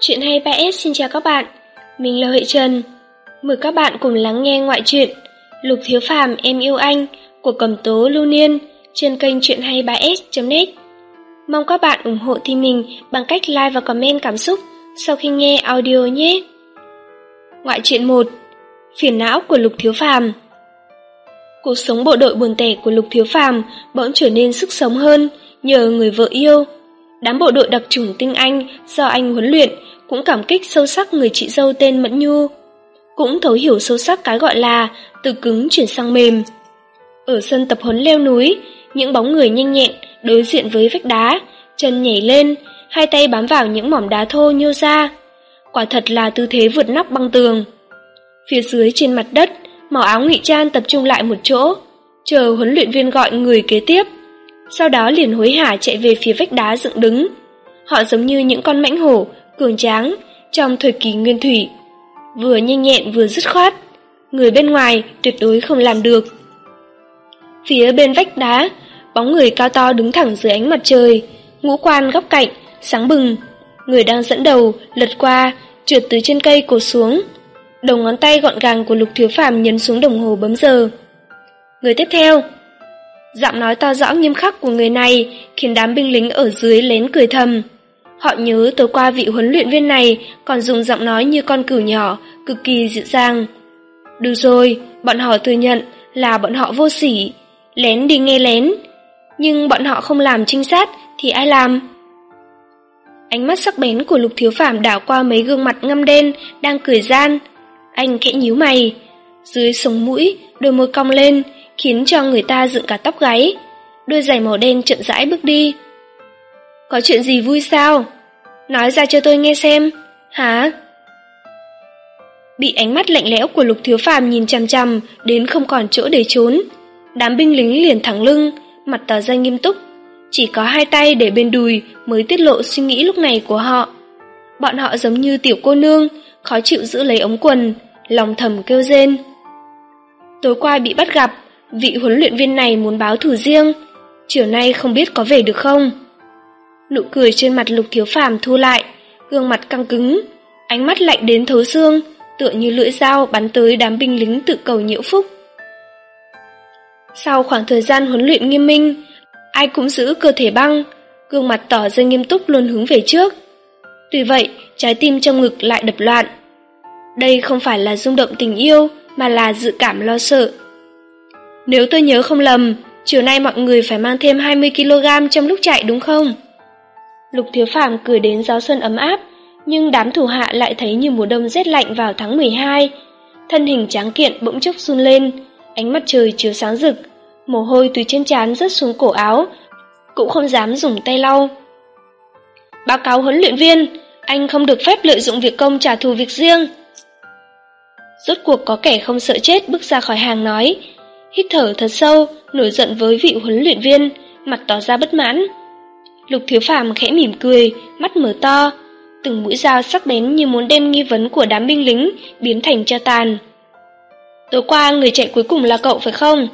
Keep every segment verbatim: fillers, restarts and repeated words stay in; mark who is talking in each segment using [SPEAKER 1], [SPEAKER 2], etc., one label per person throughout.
[SPEAKER 1] Chuyện hay ba S xin chào các bạn, mình là Huệ Trần. Mời các bạn cùng lắng nghe ngoại truyện Lục Thiếu Phàm Em Yêu Anh của Cẩm Tố Lưu Niên trên kênh chuyện hay ba S chấm net. Mong các bạn ủng hộ team mình bằng cách like và comment cảm xúc sau khi nghe audio nhé. Ngoại truyện một. Phiền não của Lục Thiếu Phàm. Cuộc sống bộ đội buồn tẻ của Lục Thiếu Phàm bỗng trở nên sức sống hơn nhờ người vợ yêu. Đám bộ đội đặc chủng tinh Anh do anh huấn luyện cũng cảm kích sâu sắc người chị dâu tên Mẫn Nhu, cũng thấu hiểu sâu sắc cái gọi là từ cứng chuyển sang mềm. Ở sân tập huấn leo núi, những bóng người nhanh nhẹn đối diện với vách đá, chân nhảy lên, hai tay bám vào những mỏm đá thô nhô ra. Quả thật là tư thế vượt nóc băng tường. Phía dưới trên mặt đất, màu áo ngụy trang tập trung lại một chỗ, chờ huấn luyện viên gọi người kế tiếp. Sau đó liền hối hả chạy về phía vách đá dựng đứng. Họ giống như những con mãnh hổ cường tráng trong thời kỳ nguyên thủy, vừa nhanh nhẹn vừa dứt khoát, người bên ngoài tuyệt đối không làm được. Phía bên vách đá, bóng người cao to đứng thẳng dưới ánh mặt trời, ngũ quan góc cạnh sáng bừng. Người đang dẫn đầu lật qua, trượt từ trên cây cột xuống. Đầu ngón tay gọn gàng của Lục Thiếu Phàm nhấn xuống đồng hồ bấm giờ. Người tiếp theo. Giọng nói to rõ nghiêm khắc của người này khiến đám binh lính ở dưới lén cười thầm. Họ nhớ tối qua vị huấn luyện viên này còn dùng giọng nói như con cừu nhỏ, cực kỳ dịu dàng. Được rồi, bọn họ thừa nhận là bọn họ vô sỉ, lén đi nghe lén. Nhưng bọn họ không làm trinh sát thì ai làm? Ánh mắt sắc bén của Lục Thiếu Phàm đảo qua mấy gương mặt ngăm đen đang cười gian. Anh khẽ nhíu mày, dưới sống mũi, đôi môi cong lên, khiến cho người ta dựng cả tóc gáy. Đôi giày màu đen chậm rãi bước đi. Có chuyện gì vui sao? Nói ra cho tôi nghe xem. Hả? Bị ánh mắt lạnh lẽo của Lục Thiếu Phàm nhìn chằm chằm đến không còn chỗ để trốn, đám binh lính liền thẳng lưng, mặt tỏ ra nghiêm túc, chỉ có hai tay để bên đùi mới tiết lộ suy nghĩ lúc này của họ. Bọn họ giống như tiểu cô nương khó chịu giữ lấy ống quần, lòng thầm kêu rên. Tối qua bị bắt gặp, vị huấn luyện viên này muốn báo thù riêng, chiều nay không biết có về được không. Nụ cười trên mặt Lục Thiếu Phàm thu lại, gương mặt căng cứng, ánh mắt lạnh đến thấu xương, tựa như lưỡi dao bắn tới đám binh lính tự cầu nhiễu phúc. Sau khoảng thời gian huấn luyện nghiêm minh, ai cũng giữ cơ thể băng, gương mặt tỏ ra nghiêm túc luôn hướng về trước. Tuy vậy, trái tim trong ngực lại đập loạn. Đây không phải là rung động tình yêu, mà là dự cảm lo sợ. Nếu tôi nhớ không lầm, chiều nay mọi người phải mang thêm hai mươi ki lô gam trong lúc chạy đúng không? Lục Thiếu Phàm cười đến gió xuân ấm áp, nhưng đám thủ hạ lại thấy như mùa đông rét lạnh vào tháng mười hai. Thân hình tráng kiện bỗng chốc run lên, ánh mặt trời chiếu sáng rực, mồ hôi từ trên trán rớt xuống cổ áo, cũng không dám dùng tay lau. Báo cáo huấn luyện viên, anh không được phép lợi dụng việc công trả thù việc riêng. Rốt cuộc có kẻ không sợ chết bước ra khỏi hàng nói, hít thở thật sâu, nổi giận với vị huấn luyện viên, mặt tỏ ra bất mãn. Lục Thiếu Phàm khẽ mỉm cười, mắt mở to, từng mũi dao sắc bén như muốn đem nghi vấn của đám binh lính biến thành tro tàn. Tối qua người chạy cuối cùng là cậu phải không?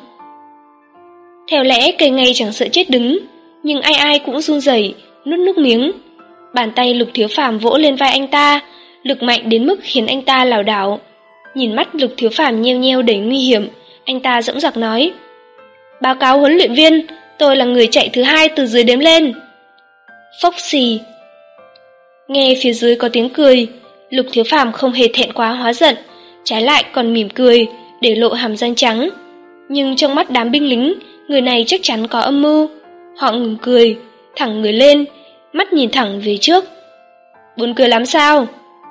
[SPEAKER 1] Theo lẽ cây ngay chẳng sợ chết đứng, nhưng ai ai cũng run rẩy, nuốt nước miếng. Bàn tay Lục Thiếu Phàm vỗ lên vai anh ta, lực mạnh đến mức khiến anh ta lảo đảo. Nhìn mắt Lục Thiếu Phàm nheo nheo đầy nguy hiểm, anh ta dõng dạc nói, báo cáo huấn luyện viên, tôi là người chạy thứ hai từ dưới đếm lên. Phốc xì. Nghe phía dưới có tiếng cười, Lục Thiếu Phàm không hề thẹn quá hóa giận, trái lại còn mỉm cười, để lộ hàm răng trắng. Nhưng trong mắt đám binh lính, người này chắc chắn có âm mưu. Họ ngừng cười, thẳng người lên, mắt nhìn thẳng về trước. Buồn cười lắm sao?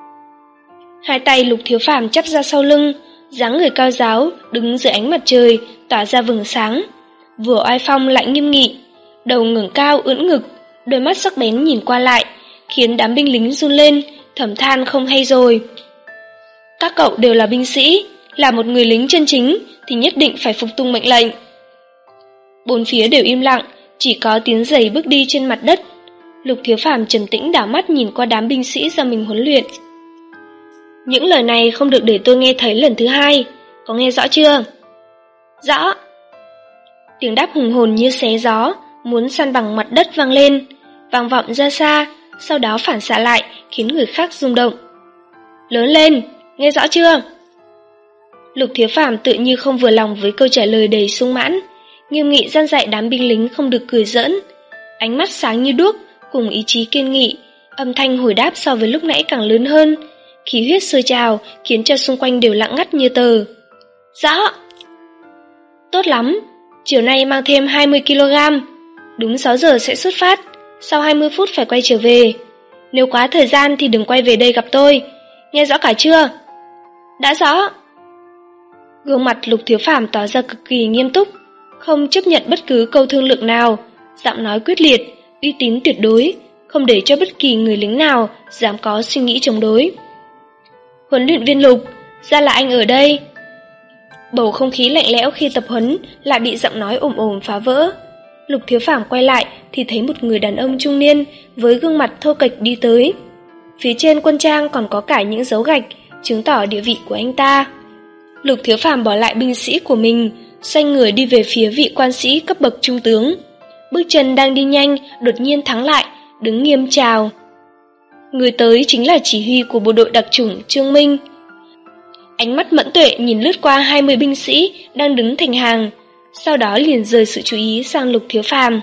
[SPEAKER 1] Hai tay Lục Thiếu Phàm chắp ra sau lưng, dáng người cao ráo, đứng dưới ánh mặt trời, tỏa ra vầng sáng. Vừa oai phong lại nghiêm nghị, đầu ngẩng cao ưỡn ngực, đôi mắt sắc bén nhìn qua lại, khiến đám binh lính run lên, thầm than không hay rồi. Các cậu đều là binh sĩ, là một người lính chân chính thì nhất định phải phục tùng mệnh lệnh. Bốn phía đều im lặng, chỉ có tiếng giày bước đi trên mặt đất. Lục Thiếu Phàm trầm tĩnh đảo mắt nhìn qua đám binh sĩ do mình huấn luyện. Những lời này không được để tôi nghe thấy lần thứ hai, có nghe rõ chưa? Rõ. Tiếng đáp hùng hồn như xé gió, muốn săn bằng mặt đất vang lên, vang vọng ra xa, sau đó phản xạ lại, khiến người khác rung động. Lớn lên, nghe rõ chưa? Lục Thiếu Phàm tự như không vừa lòng với câu trả lời đầy sung mãn, nghiêm nghị gian dạy đám binh lính không được cười giỡn. Ánh mắt sáng như đuốc, cùng ý chí kiên nghị, âm thanh hồi đáp so với lúc nãy càng lớn hơn, khí huyết sôi trào khiến cho xung quanh đều lặng ngắt như tờ. Rõ! Tốt lắm, chiều nay mang thêm hai mươi ki lô gam, đúng sáu giờ sẽ xuất phát, sau hai mươi phút phải quay trở về. Nếu quá thời gian thì đừng quay về đây gặp tôi, nghe rõ cả chưa? Đã rõ. Gương mặt Lục Thiếu Phàm tỏ ra cực kỳ nghiêm túc, không chấp nhận bất cứ câu thương lượng nào, giọng nói quyết liệt, uy tín tuyệt đối, không để cho bất kỳ người lính nào dám có suy nghĩ chống đối. Huấn luyện viên Lục, ra là anh ở đây. Bầu không khí lạnh lẽo khi tập huấn lại bị giọng nói ồm ồm phá vỡ. Lục Thiếu Phàm quay lại thì thấy một người đàn ông trung niên với gương mặt thô kệch đi tới. Phía trên quân trang còn có cả những dấu gạch chứng tỏ địa vị của anh ta. Lục Thiếu Phàm bỏ lại binh sĩ của mình, xoay người đi về phía vị quan sĩ cấp bậc trung tướng. Bước chân đang đi nhanh, đột nhiên thắng lại, đứng nghiêm chào. Người tới chính là chỉ huy của bộ đội đặc chủng Trương Minh. Ánh mắt mẫn tuệ nhìn lướt qua hai mươi binh sĩ đang đứng thành hàng, sau đó liền rời sự chú ý sang Lục Thiếu Phàm.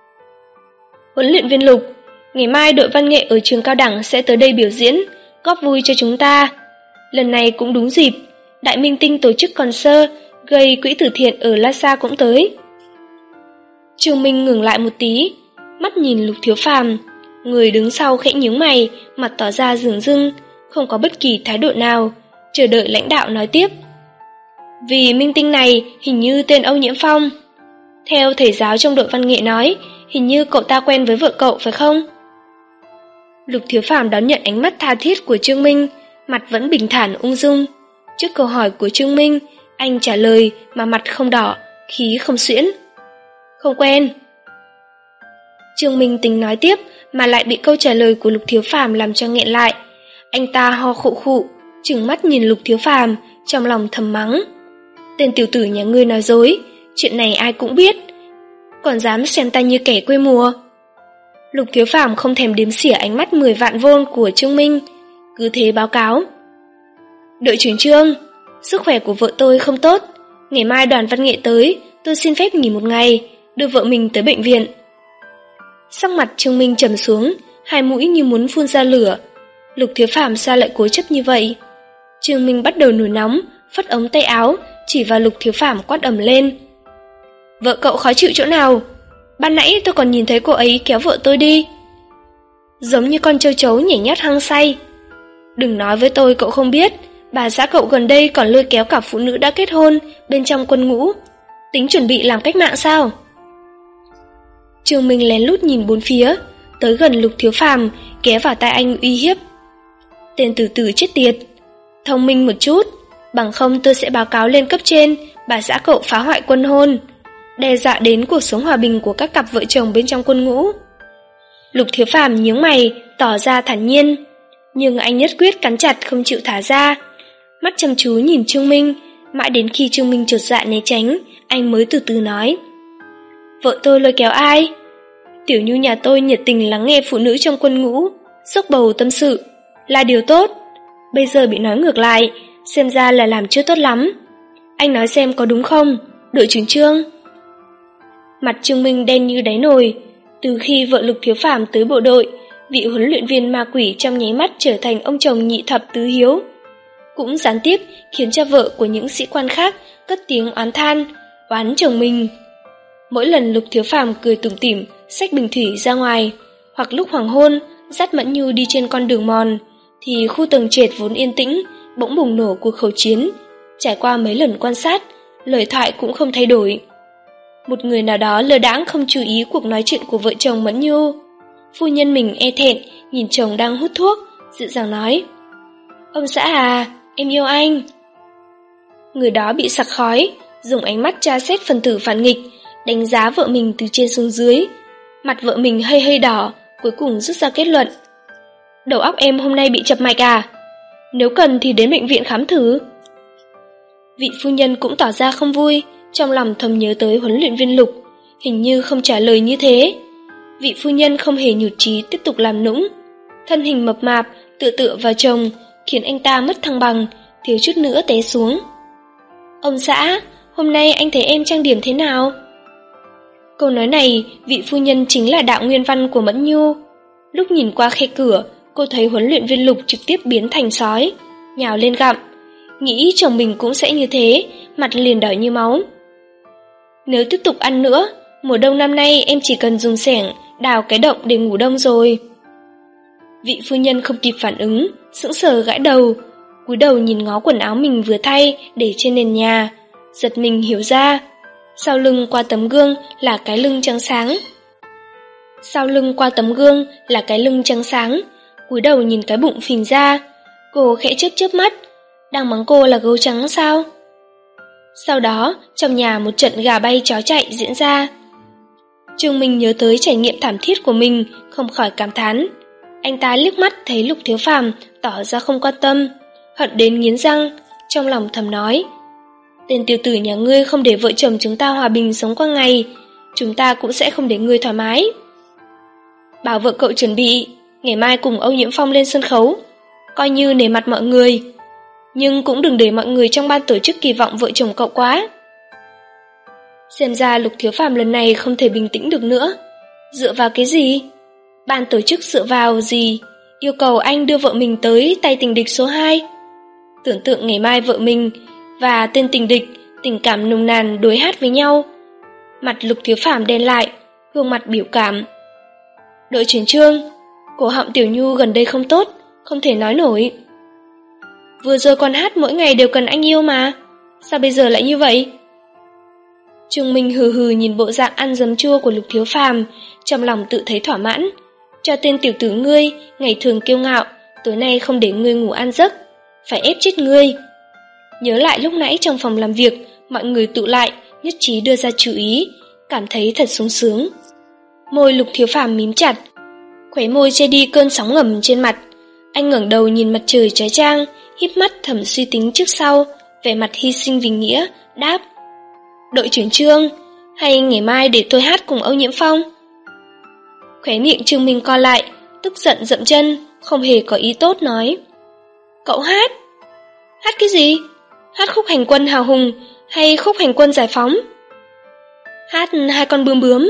[SPEAKER 1] Huấn luyện viên Lục, ngày mai đội văn nghệ ở trường cao đẳng sẽ tới đây biểu diễn, góp vui cho chúng ta. Lần này cũng đúng dịp, Đại Minh Tinh tổ chức concert gây quỹ từ thiện ở Lhasa cũng tới. Trương Minh ngừng lại một tí, mắt nhìn Lục Thiếu Phàm, người đứng sau khẽ nhướng mày, mặt tỏ ra dửng dưng, không có bất kỳ thái độ nào, chờ đợi lãnh đạo nói tiếp. Vì Minh Tinh này hình như tên Âu Nhiễm Phong. Theo thầy giáo trong đội văn nghệ nói, hình như cậu ta quen với vợ cậu phải không? Lục Thiếu Phàm đón nhận ánh mắt tha thiết của Trương Minh, mặt vẫn bình thản ung dung. Trước câu hỏi của Trương Minh, anh trả lời mà mặt không đỏ, khí không xuyễn. Không quen. Trương Minh tính nói tiếp mà lại bị câu trả lời của Lục Thiếu Phàm làm cho nghẹn lại. Anh ta ho khụ khụ, trừng mắt nhìn Lục Thiếu Phàm, trong lòng thầm mắng. Tên tiểu tử nhà ngươi nói dối, chuyện này ai cũng biết, còn dám xem ta như kẻ quê mùa. Lục Thiếu Phàm không thèm đếm xỉa ánh mắt mười vạn vôn của Trương Minh, cứ thế báo cáo. Đội trưởng Trương, sức khỏe của vợ tôi không tốt, ngày mai đoàn văn nghệ tới, tôi xin phép nghỉ một ngày, đưa vợ mình tới bệnh viện. Sắc mặt Trương Minh trầm xuống, hai mũi như muốn phun ra lửa. Lục Thiếu Phàm sao lại cố chấp như vậy? Trương Minh bắt đầu nổi nóng, phất ống tay áo, chỉ vào Lục Thiếu Phàm quát ầm lên. Vợ cậu khó chịu chỗ nào? Ban nãy tôi còn nhìn thấy cô ấy kéo vợ tôi đi, giống như con trâu trấu nhảy nhót hăng say. Đừng nói với tôi cậu không biết, bà xã cậu gần đây còn lôi kéo cả phụ nữ đã kết hôn bên trong quân ngũ, tính chuẩn bị làm cách mạng sao? Trương Minh lén lút nhìn bốn phía, tới gần Lục Thiếu Phàm, ghé vào tai anh uy hiếp. Tên tử tử chết tiệt, thông minh một chút, bằng không tôi sẽ báo cáo lên cấp trên, bà xã cậu phá hoại quân hôn, đe dọa đến cuộc sống hòa bình của các cặp vợ chồng bên trong quân ngũ. Lục Thiếu Phàm nhướng mày, tỏ ra thản nhiên, nhưng anh nhất quyết cắn chặt không chịu thả ra, mắt chăm chú nhìn Trương Minh, mãi đến khi Trương Minh chột dạ né tránh, anh mới từ từ nói. Vợ tôi lôi kéo ai? Tiểu Nhu nhà tôi nhiệt tình lắng nghe phụ nữ trong quân ngũ, xốc bầu tâm sự, là điều tốt. Bây giờ bị nói ngược lại, xem ra là làm chưa tốt lắm. Anh nói xem có đúng không, đội trưởng Trương? Mặt Trương Minh đen như đáy nồi. Từ khi vợ Lục Thiếu Phàm tới bộ đội, vị huấn luyện viên ma quỷ trong nháy mắt trở thành ông chồng nhị thập tứ hiếu, cũng gián tiếp khiến cho vợ của những sĩ quan khác cất tiếng oán than, oán chồng mình. Mỗi lần Lục Thiếu Phàm cười tủm tỉm xách bình thủy ra ngoài, hoặc lúc hoàng hôn dắt Mẫn Nhu đi trên con đường mòn, thì khu tầng trệt vốn yên tĩnh bỗng bùng nổ cuộc khẩu chiến. Trải qua mấy lần quan sát, lời thoại cũng không thay đổi. Một người nào đó lơ đãng không chú ý cuộc nói chuyện của vợ chồng Mẫn Nhu. Phu nhân mình e thẹn nhìn chồng đang hút thuốc, dịu dàng nói: Ông xã à, em yêu anh. Người đó bị sặc khói, dùng ánh mắt tra xét phần tử phản nghịch, đánh giá vợ mình từ trên xuống dưới. Mặt vợ mình hơi hơi đỏ, cuối cùng rút ra kết luận: Đầu óc em hôm nay bị chập mạch à? Nếu cần thì đến bệnh viện khám thử. Vị phu nhân cũng tỏ ra không vui, trong lòng thầm nhớ tới huấn luyện viên Lục, hình như không trả lời như thế. Vị phu nhân không hề nhụt chí tiếp tục làm nũng. thân hình mập mạp tựa tựa vào chồng, khiến anh ta mất thăng bằng, thiếu chút nữa té xuống. Ông xã, hôm nay anh thấy em trang điểm thế nào? Câu nói này, vị phu nhân chính là đạo nguyên văn của Mẫn Nhu. Lúc nhìn qua khe cửa, cô thấy huấn luyện viên Lục trực tiếp biến thành sói, nhào lên gặm. Nghĩ chồng mình cũng sẽ như thế, mặt liền đỏ như máu. Nếu tiếp tục ăn nữa, mùa đông năm nay em chỉ cần dùng xẻng đào cái động để ngủ đông rồi. Vị phu nhân không kịp phản ứng, sững sờ gãi đầu, cúi đầu nhìn ngó quần áo mình vừa thay để trên nền nhà, giật mình hiểu ra. Sau lưng qua tấm gương là cái lưng trắng sáng. Sau lưng qua tấm gương là cái lưng trắng sáng, cúi đầu nhìn cái bụng phình ra. Cô khẽ chớp chớp mắt, đang mắng cô là gấu trắng sao? Sau đó, trong nhà một trận gà bay chó chạy diễn ra. Trương Minh nhớ tới trải nghiệm thảm thiết của mình, không khỏi cảm thán. Anh ta liếc mắt thấy Lục Thiếu Phàm tỏ ra không quan tâm, hận đến nghiến răng, trong lòng thầm nói: tên tiểu tử nhà ngươi không để vợ chồng chúng ta hòa bình sống qua ngày, chúng ta cũng sẽ không để ngươi thoải mái. Bảo vợ cậu chuẩn bị, ngày mai cùng Âu Nhiễm Phong lên sân khấu, coi như nể mặt mọi người, nhưng cũng đừng để mọi người trong ban tổ chức kỳ vọng vợ chồng cậu quá. Xem ra Lục Thiếu Phàm lần này không thể bình tĩnh được nữa. Dựa vào cái gì? Ban tổ chức dựa vào gì? Yêu cầu anh đưa vợ mình tới tay tình địch số hai. Tưởng tượng ngày mai vợ mình và tên tình địch tình cảm nồng nàn đối hát với nhau. Mặt Lục Thiếu Phàm đen lại, gương mặt biểu cảm. Đội trưởng Trương, cổ họng Tiểu Nhu gần đây không tốt, không thể nói nổi. Vừa rồi con hát mỗi ngày đều cần anh yêu mà, sao bây giờ lại như vậy? Trương Minh hừ hừ nhìn bộ dạng ăn giấm chua của Lục Thiếu Phàm, trong lòng tự thấy thỏa mãn. Cho tên tiểu tử ngươi, ngày thường kiêu ngạo, tối nay không để ngươi ngủ ăn giấc, phải ép chết ngươi. Nhớ lại lúc nãy trong phòng làm việc, mọi người tụ lại, nhất trí đưa ra chú ý, cảm thấy thật sung sướng. Môi Lục Thiếu Phàm mím chặt, khóe môi che đi cơn sóng ngầm trên mặt. Anh ngẩng đầu nhìn mặt trời chói chang, híp mắt thầm suy tính trước sau, vẻ mặt hy sinh vì nghĩa, đáp: Đội trưởng Trương, hay ngày mai để tôi hát cùng Âu Nhiễm Phong? Khóe miệng Trương Minh co lại, tức giận dậm chân, không hề có ý tốt nói: Cậu hát? Hát cái gì? Hát khúc hành quân hào hùng hay khúc hành quân giải phóng? Hát hai con bướm bướm.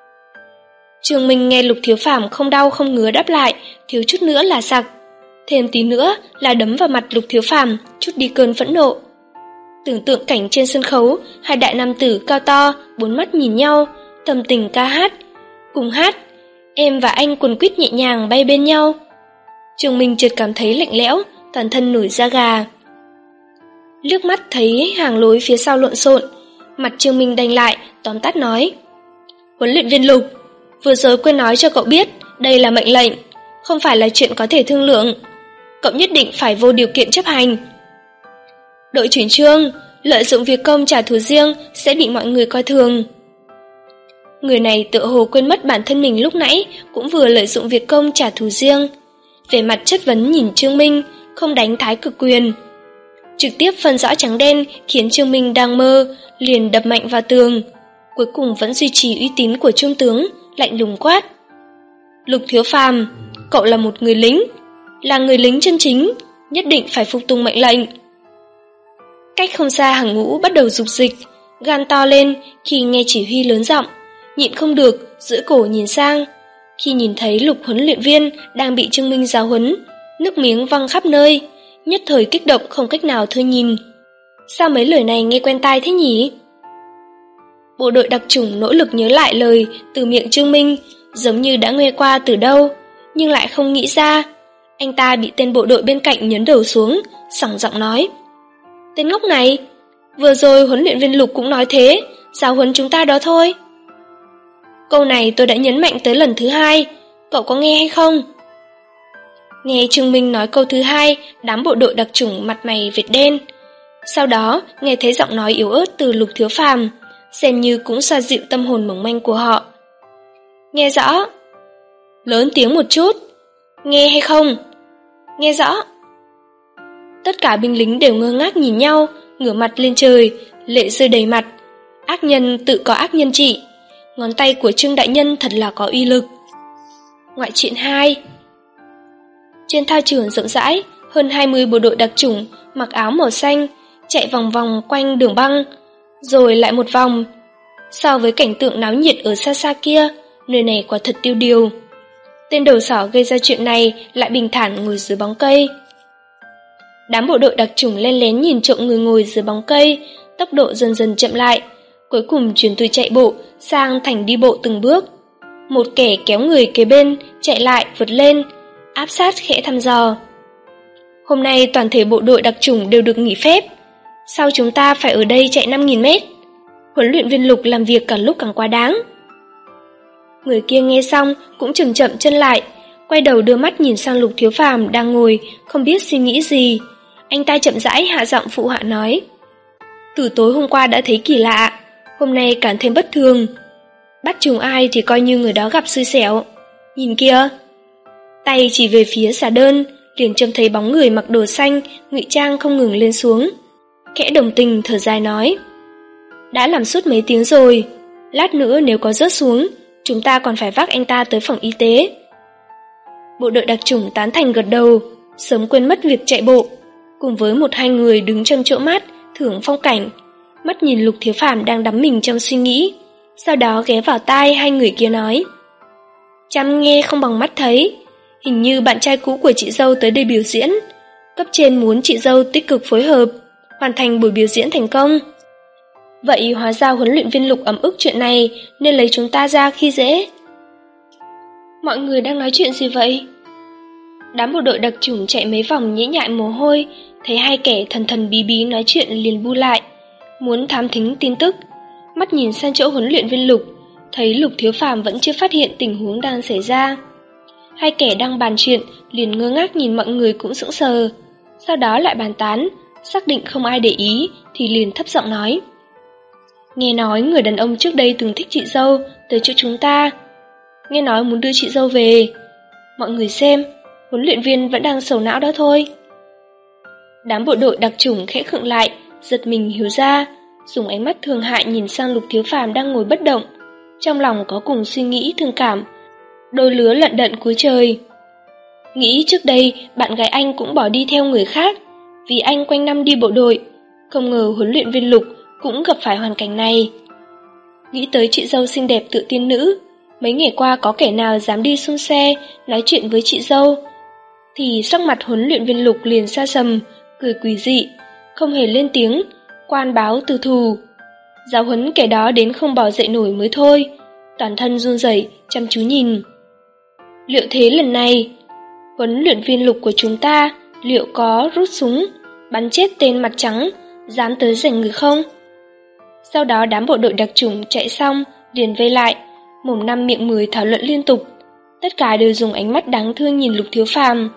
[SPEAKER 1] Trương Minh nghe Lục Thiếu Phàm không đau không ngứa đáp lại, thiếu chút nữa là sặc, thêm tí nữa là đấm vào mặt Lục Thiếu Phàm, chút đi cơn phẫn nộ. Tưởng tượng cảnh trên sân khấu, hai đại nam tử cao to, bốn mắt nhìn nhau, thầm tình ca hát, cùng hát, em và anh quần quýt nhẹ nhàng bay bên nhau. Trương Minh chợt cảm thấy lạnh lẽo, toàn thân nổi da gà. Liếc mắt thấy hàng lối phía sau lộn xộn, mặt Trương Minh đanh lại, tóm tắt nói: Huấn luyện viên Lục, vừa rồi quên nói cho cậu biết, đây là mệnh lệnh, không phải là chuyện có thể thương lượng. Cậu nhất định phải vô điều kiện chấp hành. Đội trưởng Trương, lợi dụng việc công trả thù riêng sẽ bị mọi người coi thường. Người này tựa hồ quên mất bản thân mình lúc nãy cũng vừa lợi dụng việc công trả thù riêng. Vẻ mặt chất vấn nhìn Trương Minh, không đánh thái cực quyền. Trực tiếp phân rõ trắng đen khiến Trương Minh đang mơ, liền đập mạnh vào tường. Cuối cùng vẫn duy trì uy tín của trung tướng, lạnh lùng quát: Lục Thiếu Phàm, cậu là một người lính, là người lính chân chính, nhất định phải phục tùng mệnh lệnh. Cách không xa hàng ngũ bắt đầu dục dịch, gan to lên khi nghe chỉ huy lớn giọng, nhịn không được, giữ cổ nhìn sang. Khi nhìn thấy Lục huấn luyện viên đang bị Trương Minh giáo huấn, nước miếng văng khắp nơi, nhất thời kích động không cách nào thôi nhìn. Sao mấy lời này nghe quen tai thế nhỉ? Bộ đội đặc chủng nỗ lực nhớ lại lời từ miệng Trương Minh, giống như đã nghe qua từ đâu, nhưng lại không nghĩ ra. Anh ta bị tên bộ đội bên cạnh nhấn đầu xuống, sảng giọng nói: Tên ngốc này, vừa rồi huấn luyện viên Lục cũng nói thế, giáo huấn chúng ta đó thôi. Câu này tôi đã nhấn mạnh tới lần thứ hai, cậu có nghe hay không? Nghe Trương Minh nói câu thứ hai, đám bộ đội đặc chủng mặt mày vệt đen. Sau đó, nghe thấy giọng nói yếu ớt từ Lục Thiếu Phàm, xem như cũng xoa dịu tâm hồn mỏng manh của họ. Nghe rõ. Lớn tiếng một chút. Nghe hay không? Nghe rõ. Tất cả binh lính đều ngơ ngác nhìn nhau, ngửa mặt lên trời, lệ rơi đầy mặt. Ác nhân tự có ác nhân trị. Ngón tay của Trương đại nhân thật là có uy lực. Ngoại truyện hai. Trên thao trường rộng rãi, hơn hai mươi bộ đội đặc chủng mặc áo màu xanh chạy vòng vòng quanh đường băng, rồi lại một vòng. So với cảnh tượng náo nhiệt ở xa xa kia, nơi này quả thật tiêu điều. Tên đầu sỏ gây ra chuyện này lại bình thản ngồi dưới bóng cây. Đám bộ đội đặc chủng len lén nhìn trộm người ngồi dưới bóng cây, tốc độ dần dần chậm lại, cuối cùng chuyển từ chạy bộ sang thành đi bộ từng bước. Một kẻ kéo người kế bên, chạy lại, vượt lên, áp sát khẽ thăm dò. Hôm nay toàn thể bộ đội đặc chủng đều được nghỉ phép. Sao chúng ta phải ở đây chạy năm nghìn mét? Huấn luyện viên Lục làm việc càng lúc càng quá đáng. Người kia nghe xong cũng chậm chậm chân lại, quay đầu đưa mắt nhìn sang Lục Thiếu Phàm đang ngồi, không biết suy nghĩ gì. Anh ta chậm rãi hạ giọng phụ họa nói: từ tối hôm qua đã thấy kỳ lạ, hôm nay càng thêm bất thường. Bắt trùng ai thì coi như người đó gặp xui xẻo. Nhìn kia. Tay chỉ về phía xà đơn, liền trông thấy bóng người mặc đồ xanh, ngụy trang không ngừng lên xuống. Khẽ đồng tình thở dài nói: đã làm suốt mấy tiếng rồi, lát nữa nếu có rớt xuống, chúng ta còn phải vác anh ta tới phòng y tế. Bộ đội đặc chủng tán thành gật đầu, sớm quên mất việc chạy bộ, cùng với một hai người đứng trong chỗ mát thưởng phong cảnh, mắt nhìn Lục Thiếu Phàm đang đắm mình trong suy nghĩ, sau đó ghé vào tai hai người kia nói: chăm nghe không bằng mắt thấy, hình như bạn trai cũ của chị dâu tới đây biểu diễn, cấp trên muốn chị dâu tích cực phối hợp, hoàn thành buổi biểu diễn thành công. Vậy hóa ra huấn luyện viên Lục ấm ức chuyện này nên lấy chúng ta ra khi dễ. Mọi người đang nói chuyện gì vậy? Đám bộ đội đặc chủng chạy mấy vòng nhễ nhại mồ hôi, thấy hai kẻ thần thần bí bí nói chuyện liền bu lại, muốn thám thính tin tức. Mắt nhìn sang chỗ huấn luyện viên Lục, thấy Lục Thiếu Phàm vẫn chưa phát hiện tình huống đang xảy ra. Hai kẻ đang bàn chuyện liền ngơ ngác nhìn mọi người cũng sững sờ, sau đó lại bàn tán, xác định không ai để ý thì liền thấp giọng nói: nghe nói người đàn ông trước đây từng thích chị dâu tới chỗ chúng ta, nghe nói muốn đưa chị dâu về. Mọi người xem, huấn luyện viên vẫn đang sầu não đó thôi. Đám bộ đội đặc chủng khẽ khựng lại, giật mình hiểu ra, dùng ánh mắt thương hại nhìn sang Lục Thiếu Phàm đang ngồi bất động, trong lòng có cùng suy nghĩ thương cảm, đôi lứa lận đận cuối trời. Nghĩ trước đây bạn gái anh cũng bỏ đi theo người khác, vì anh quanh năm đi bộ đội, không ngờ huấn luyện viên Lục cũng gặp phải hoàn cảnh này. Nghĩ tới chị dâu xinh đẹp tự tiên nữ, mấy ngày qua có kẻ nào dám đi xung xe nói chuyện với chị dâu, thì sắc mặt huấn luyện viên Lục liền xa sầm, cười quỷ dị, không hề lên tiếng, quan báo từ thù. Giáo huấn kẻ đó đến không bò dậy nổi mới thôi, toàn thân run rẩy chăm chú nhìn. Liệu thế lần này, huấn luyện viên Lục của chúng ta liệu có rút súng, bắn chết tên mặt trắng, dám tới giành người không? Sau đó đám bộ đội đặc chủng chạy xong, liền vây lại, mồm năm miệng mười thảo luận liên tục. Tất cả đều dùng ánh mắt đáng thương nhìn Lục Thiếu Phàm.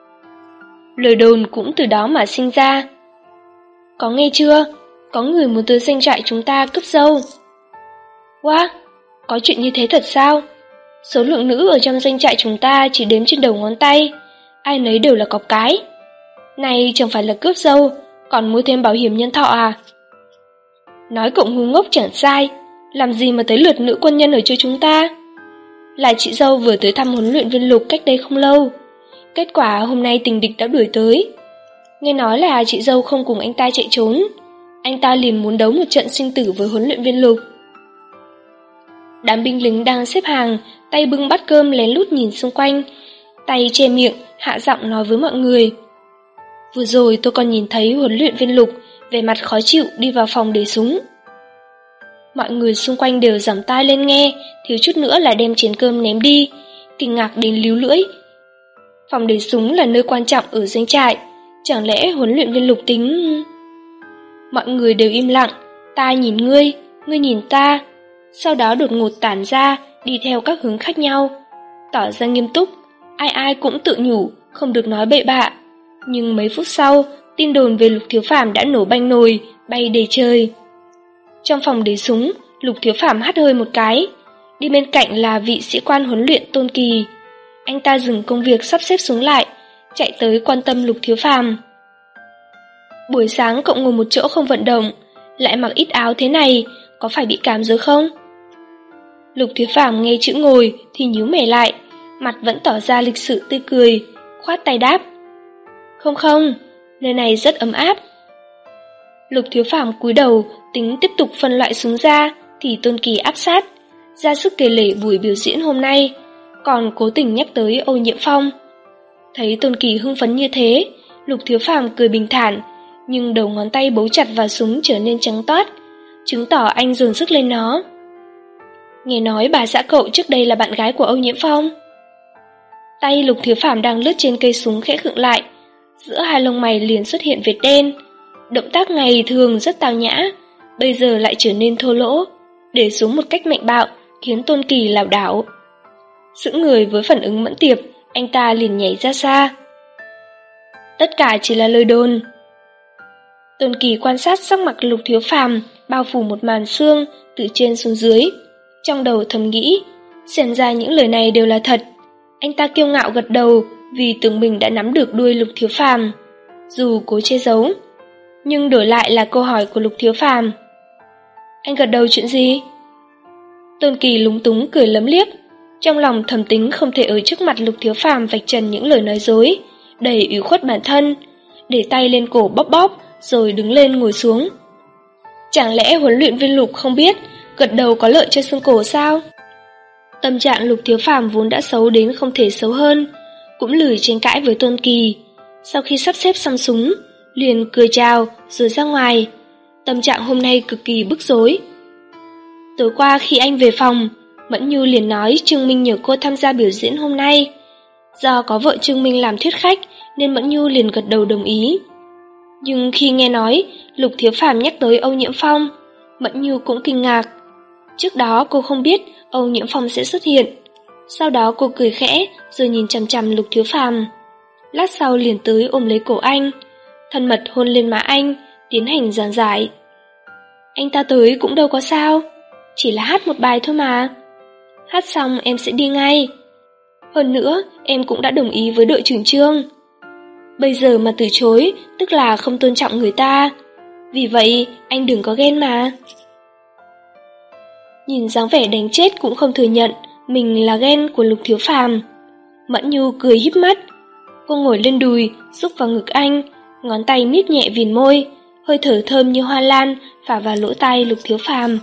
[SPEAKER 1] Lời đồn cũng từ đó mà sinh ra. Có nghe chưa? Có người muốn tới doanh trại chúng ta cướp dâu. Wow, có chuyện như thế thật sao? Số lượng nữ ở trong doanh trại chúng ta chỉ đếm trên đầu ngón tay, ai nấy đều là cọc cái. Này chẳng phải là cướp dâu, còn mua thêm bảo hiểm nhân thọ à? Nói cậu ngu ngốc chẳng sai, làm gì mà tới lượt nữ quân nhân ở chỗ chúng ta? Là chị dâu vừa tới thăm huấn luyện viên Lục cách đây không lâu, kết quả hôm nay tình địch đã đuổi tới. Nghe nói là chị dâu không cùng anh ta chạy trốn, anh ta liền muốn đấu một trận sinh tử với huấn luyện viên Lục. Đám binh lính đang xếp hàng, tay bưng bát cơm lén lút nhìn xung quanh, tay che miệng, hạ giọng nói với mọi người: vừa rồi tôi còn nhìn thấy huấn luyện viên Lục vẻ mặt khó chịu đi vào phòng để súng. Mọi người xung quanh đều giỏng tai lên nghe, thiếu chút nữa là đem chén cơm ném đi, kinh ngạc đến líu lưỡi. Phòng để súng là nơi quan trọng ở doanh trại, chẳng lẽ huấn luyện viên Lục tính... Mọi người đều im lặng, ta nhìn ngươi, ngươi nhìn ta, sau đó đột ngột tản ra, đi theo các hướng khác nhau, tỏ ra nghiêm túc, ai ai cũng tự nhủ, không được nói bậy bạ. Nhưng mấy phút sau, tin đồn về Lục Thiếu Phàm đã nổ banh nồi, bay đầy trời. Trong phòng để súng, Lục Thiếu Phàm hắt hơi một cái, đi bên cạnh là vị sĩ quan huấn luyện Tôn Kỳ. Anh ta dừng công việc sắp xếp súng lại, chạy tới quan tâm Lục Thiếu Phàm. Buổi sáng cậu ngồi một chỗ không vận động, lại mặc ít áo thế này, có phải bị cảm rồi không? Lục Thiếu Phàm nghe chữ ngồi thì nhíu mày lại, mặt vẫn tỏ ra lịch sự tươi cười, khoát tay đáp. Không không, nơi này rất ấm áp. Lục Thiếu Phàm cúi đầu, tính tiếp tục phân loại súng ra, thì Tôn Kỳ áp sát, ra sức kể lể buổi biểu diễn hôm nay, còn cố tình nhắc tới Âu Nhiễm Phong. Thấy Tôn Kỳ hưng phấn như thế, Lục Thiếu Phàm cười bình thản, nhưng đầu ngón tay bấu chặt vào súng trở nên trắng toát, chứng tỏ anh dồn sức lên nó. Nghe nói bà xã cậu trước đây là bạn gái của Âu Nhiễm Phong. Tay Lục Thiếu Phàm đang lướt trên cây súng khẽ khựng lại, giữa hai lông mày liền xuất hiện vệt đen. Động tác ngày thường rất tao nhã, bây giờ lại trở nên thô lỗ, để súng một cách mạnh bạo, khiến Tôn Kỳ lảo đảo. Sững người với phản ứng mẫn tiệp, anh ta liền nhảy ra xa. Tất cả chỉ là lời đồn. Tôn Kỳ quan sát sắc mặt Lục Thiếu Phàm bao phủ một màn sương từ trên xuống dưới, trong đầu thầm nghĩ, xem ra những lời này đều là thật. Anh ta kiêu ngạo gật đầu vì tưởng mình đã nắm được đuôi Lục Thiếu Phàm, dù cố che giấu. Nhưng đổi lại là câu hỏi của Lục Thiếu Phàm. Anh gật đầu chuyện gì? Tôn Kỳ lúng túng cười lấm liếc, trong lòng thầm tính không thể ở trước mặt Lục Thiếu Phàm vạch trần những lời nói dối, đầy ủy khuất bản thân, để tay lên cổ bóp bóp rồi đứng lên ngồi xuống. Chẳng lẽ huấn luyện viên Lục không biết gật đầu có lợi cho xương cổ sao? Tâm trạng Lục Thiếu Phàm vốn đã xấu đến không thể xấu hơn, cũng lười tranh cãi với Tôn Kỳ. Sau khi sắp xếp xong súng, liền cười chào rồi ra ngoài. Tâm trạng hôm nay cực kỳ bức rối. Tối qua khi anh về phòng, Mẫn Nhu liền nói Trương Minh nhờ cô tham gia biểu diễn hôm nay. Do có vợ Trương Minh làm thuyết khách nên Mẫn Nhu liền gật đầu đồng ý. Nhưng khi nghe nói Lục Thiếu Phàm nhắc tới Âu Nhiễm Phong, Mẫn Nhu cũng kinh ngạc. Trước đó cô không biết Âu Nhiễm Phong sẽ xuất hiện. Sau đó cô cười khẽ rồi nhìn chằm chằm Lục Thiếu Phàm. Lát sau liền tới ôm lấy cổ anh, thân mật hôn lên má anh, tiến hành giảng giải. Anh ta tới cũng đâu có sao, chỉ là hát một bài thôi mà. Hát xong em sẽ đi ngay. Hơn nữa, em cũng đã đồng ý với đội trưởng Trương. Bây giờ mà từ chối, tức là không tôn trọng người ta. Vì vậy, anh đừng có ghen mà. Nhìn dáng vẻ đánh chết cũng không thừa nhận mình là ghen của Lục Thiếu Phàm, Mẫn Nhu cười híp mắt. Cô ngồi lên đùi, xúc vào ngực anh, ngón tay miết nhẹ viền môi, hơi thở thơm như hoa lan phả vào lỗ tai Lục Thiếu Phàm.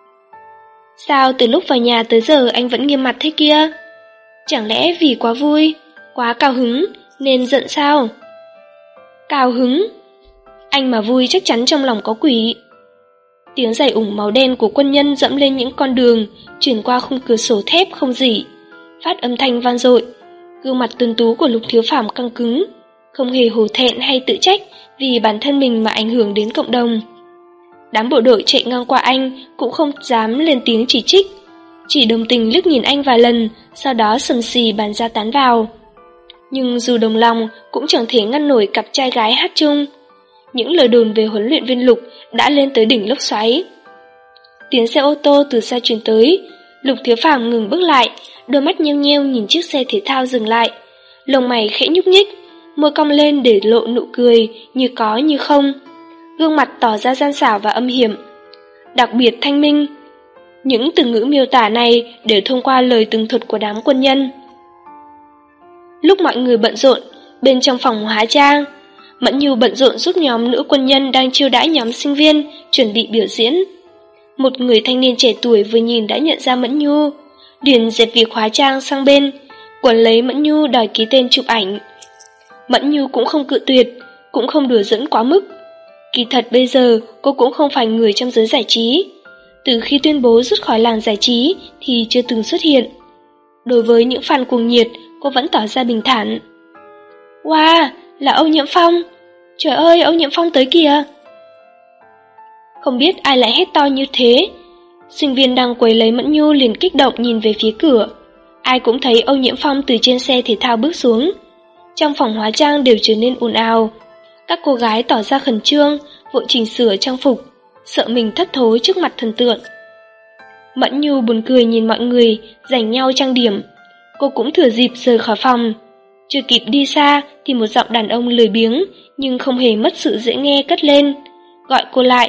[SPEAKER 1] Sao từ lúc vào nhà tới giờ anh vẫn nghiêm mặt thế kia? Chẳng lẽ vì quá vui, quá cao hứng nên giận sao? Cao hứng? Anh mà vui chắc chắn trong lòng có quỷ. Tiếng giày ủng màu đen của quân nhân dẫm lên những con đường, chuyển qua khung cửa sổ thép không rỉ, phát âm thanh vang dội. Gương mặt tuấn tú của Lục Thiếu Phàm căng cứng, không hề hổ thẹn hay tự trách vì bản thân mình mà ảnh hưởng đến cộng đồng. Đám bộ đội chạy ngang qua anh cũng không dám lên tiếng chỉ trích, chỉ đồng tình liếc nhìn anh vài lần, sau đó sầm xì bàn ra tán vào. Nhưng dù đồng lòng cũng chẳng thể ngăn nổi cặp trai gái hát chung. Những lời đồn về huấn luyện viên Lục đã lên tới đỉnh lốc xoáy. Tiếng xe ô tô từ xa truyền tới, Lục Thiếu Phàm ngừng bước lại, đôi mắt nheo nheo nhìn chiếc xe thể thao dừng lại, lông mày khẽ nhúc nhích, môi cong lên để lộ nụ cười như có như không, gương mặt tỏ ra gian xảo và âm hiểm, đặc biệt thanh minh. Những từ ngữ miêu tả này đều thông qua lời tường thuật của đám quân nhân. Lúc mọi người bận rộn, bên trong phòng hóa trang, Mẫn Nhu bận rộn giúp nhóm nữ quân nhân đang chiêu đãi nhóm sinh viên chuẩn bị biểu diễn. Một người thanh niên trẻ tuổi vừa nhìn đã nhận ra Mẫn Nhu, liền dẹp việc hóa trang sang bên, quấn lấy Mẫn Nhu đòi ký tên chụp ảnh. Mẫn Nhu cũng không cự tuyệt, cũng không đùa giỡn quá mức. Kỳ thật bây giờ cô cũng không phải người trong giới giải trí. Từ khi tuyên bố rút khỏi làng giải trí thì chưa từng xuất hiện. Đối với những fan cuồng nhiệt, cô vẫn tỏ ra bình thản. Wow, là Âu Nhiễm Phong. Trời ơi, Âu Nhiễm Phong tới kìa. Không biết ai lại hét to như thế. Sinh viên đang quấy lấy Mẫn Nhu liền kích động nhìn về phía cửa. Ai cũng thấy Âu Nhiễm Phong từ trên xe thể thao bước xuống. Trong phòng hóa trang đều trở nên ồn ào. Các cô gái tỏ ra khẩn trương, vội chỉnh sửa trang phục, sợ mình thất thố trước mặt thần tượng. Mẫn Nhu buồn cười nhìn mọi người giành nhau trang điểm. Cô cũng thừa dịp rời khỏi phòng. Chưa kịp đi xa thì một giọng đàn ông lười biếng nhưng không hề mất sự dễ nghe cất lên, gọi cô lại.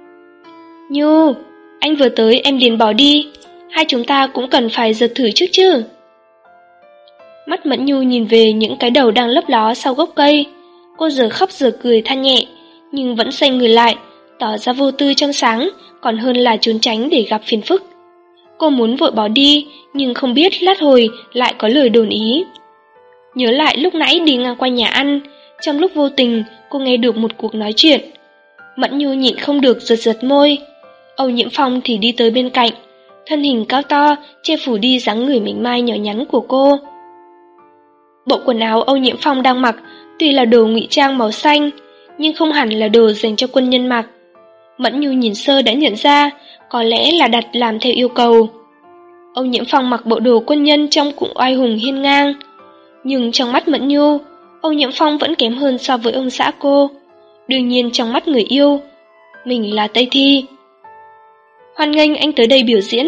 [SPEAKER 1] Nhu, anh vừa tới em liền bỏ đi, hai chúng ta cũng cần phải giật thử trước chứ. Mắt Mẫn Nhu nhìn về những cái đầu đang lấp ló sau gốc cây. Cô giờ khóc giờ cười than nhẹ, nhưng vẫn xoay người lại, tỏ ra vô tư trong sáng, còn hơn là trốn tránh để gặp phiền phức. Cô muốn vội bỏ đi, nhưng không biết lát hồi lại có lời đồn ý. Nhớ lại lúc nãy đi ngang qua nhà ăn, trong lúc vô tình cô nghe được một cuộc nói chuyện. Mẫn Nhu nhịn không được giật giật môi. Âu Nhiễm Phong thì đi tới bên cạnh, thân hình cao to che phủ đi dáng người mảnh mai nhỏ nhắn của cô. Bộ quần áo Âu Nhiễm Phong đang mặc tuy là đồ ngụy trang màu xanh, nhưng không hẳn là đồ dành cho quân nhân mặc. Mẫn Nhu nhìn sơ đã nhận ra, có lẽ là đặt làm theo yêu cầu. Âu Nhiễm Phong mặc bộ đồ quân nhân trông cũng oai hùng hiên ngang, nhưng trong mắt Mẫn Nhu, Âu Nhiễm Phong vẫn kém hơn so với ông xã cô. Đương nhiên trong mắt người yêu, mình là Tây Thi. Hoan nghênh anh tới đây biểu diễn.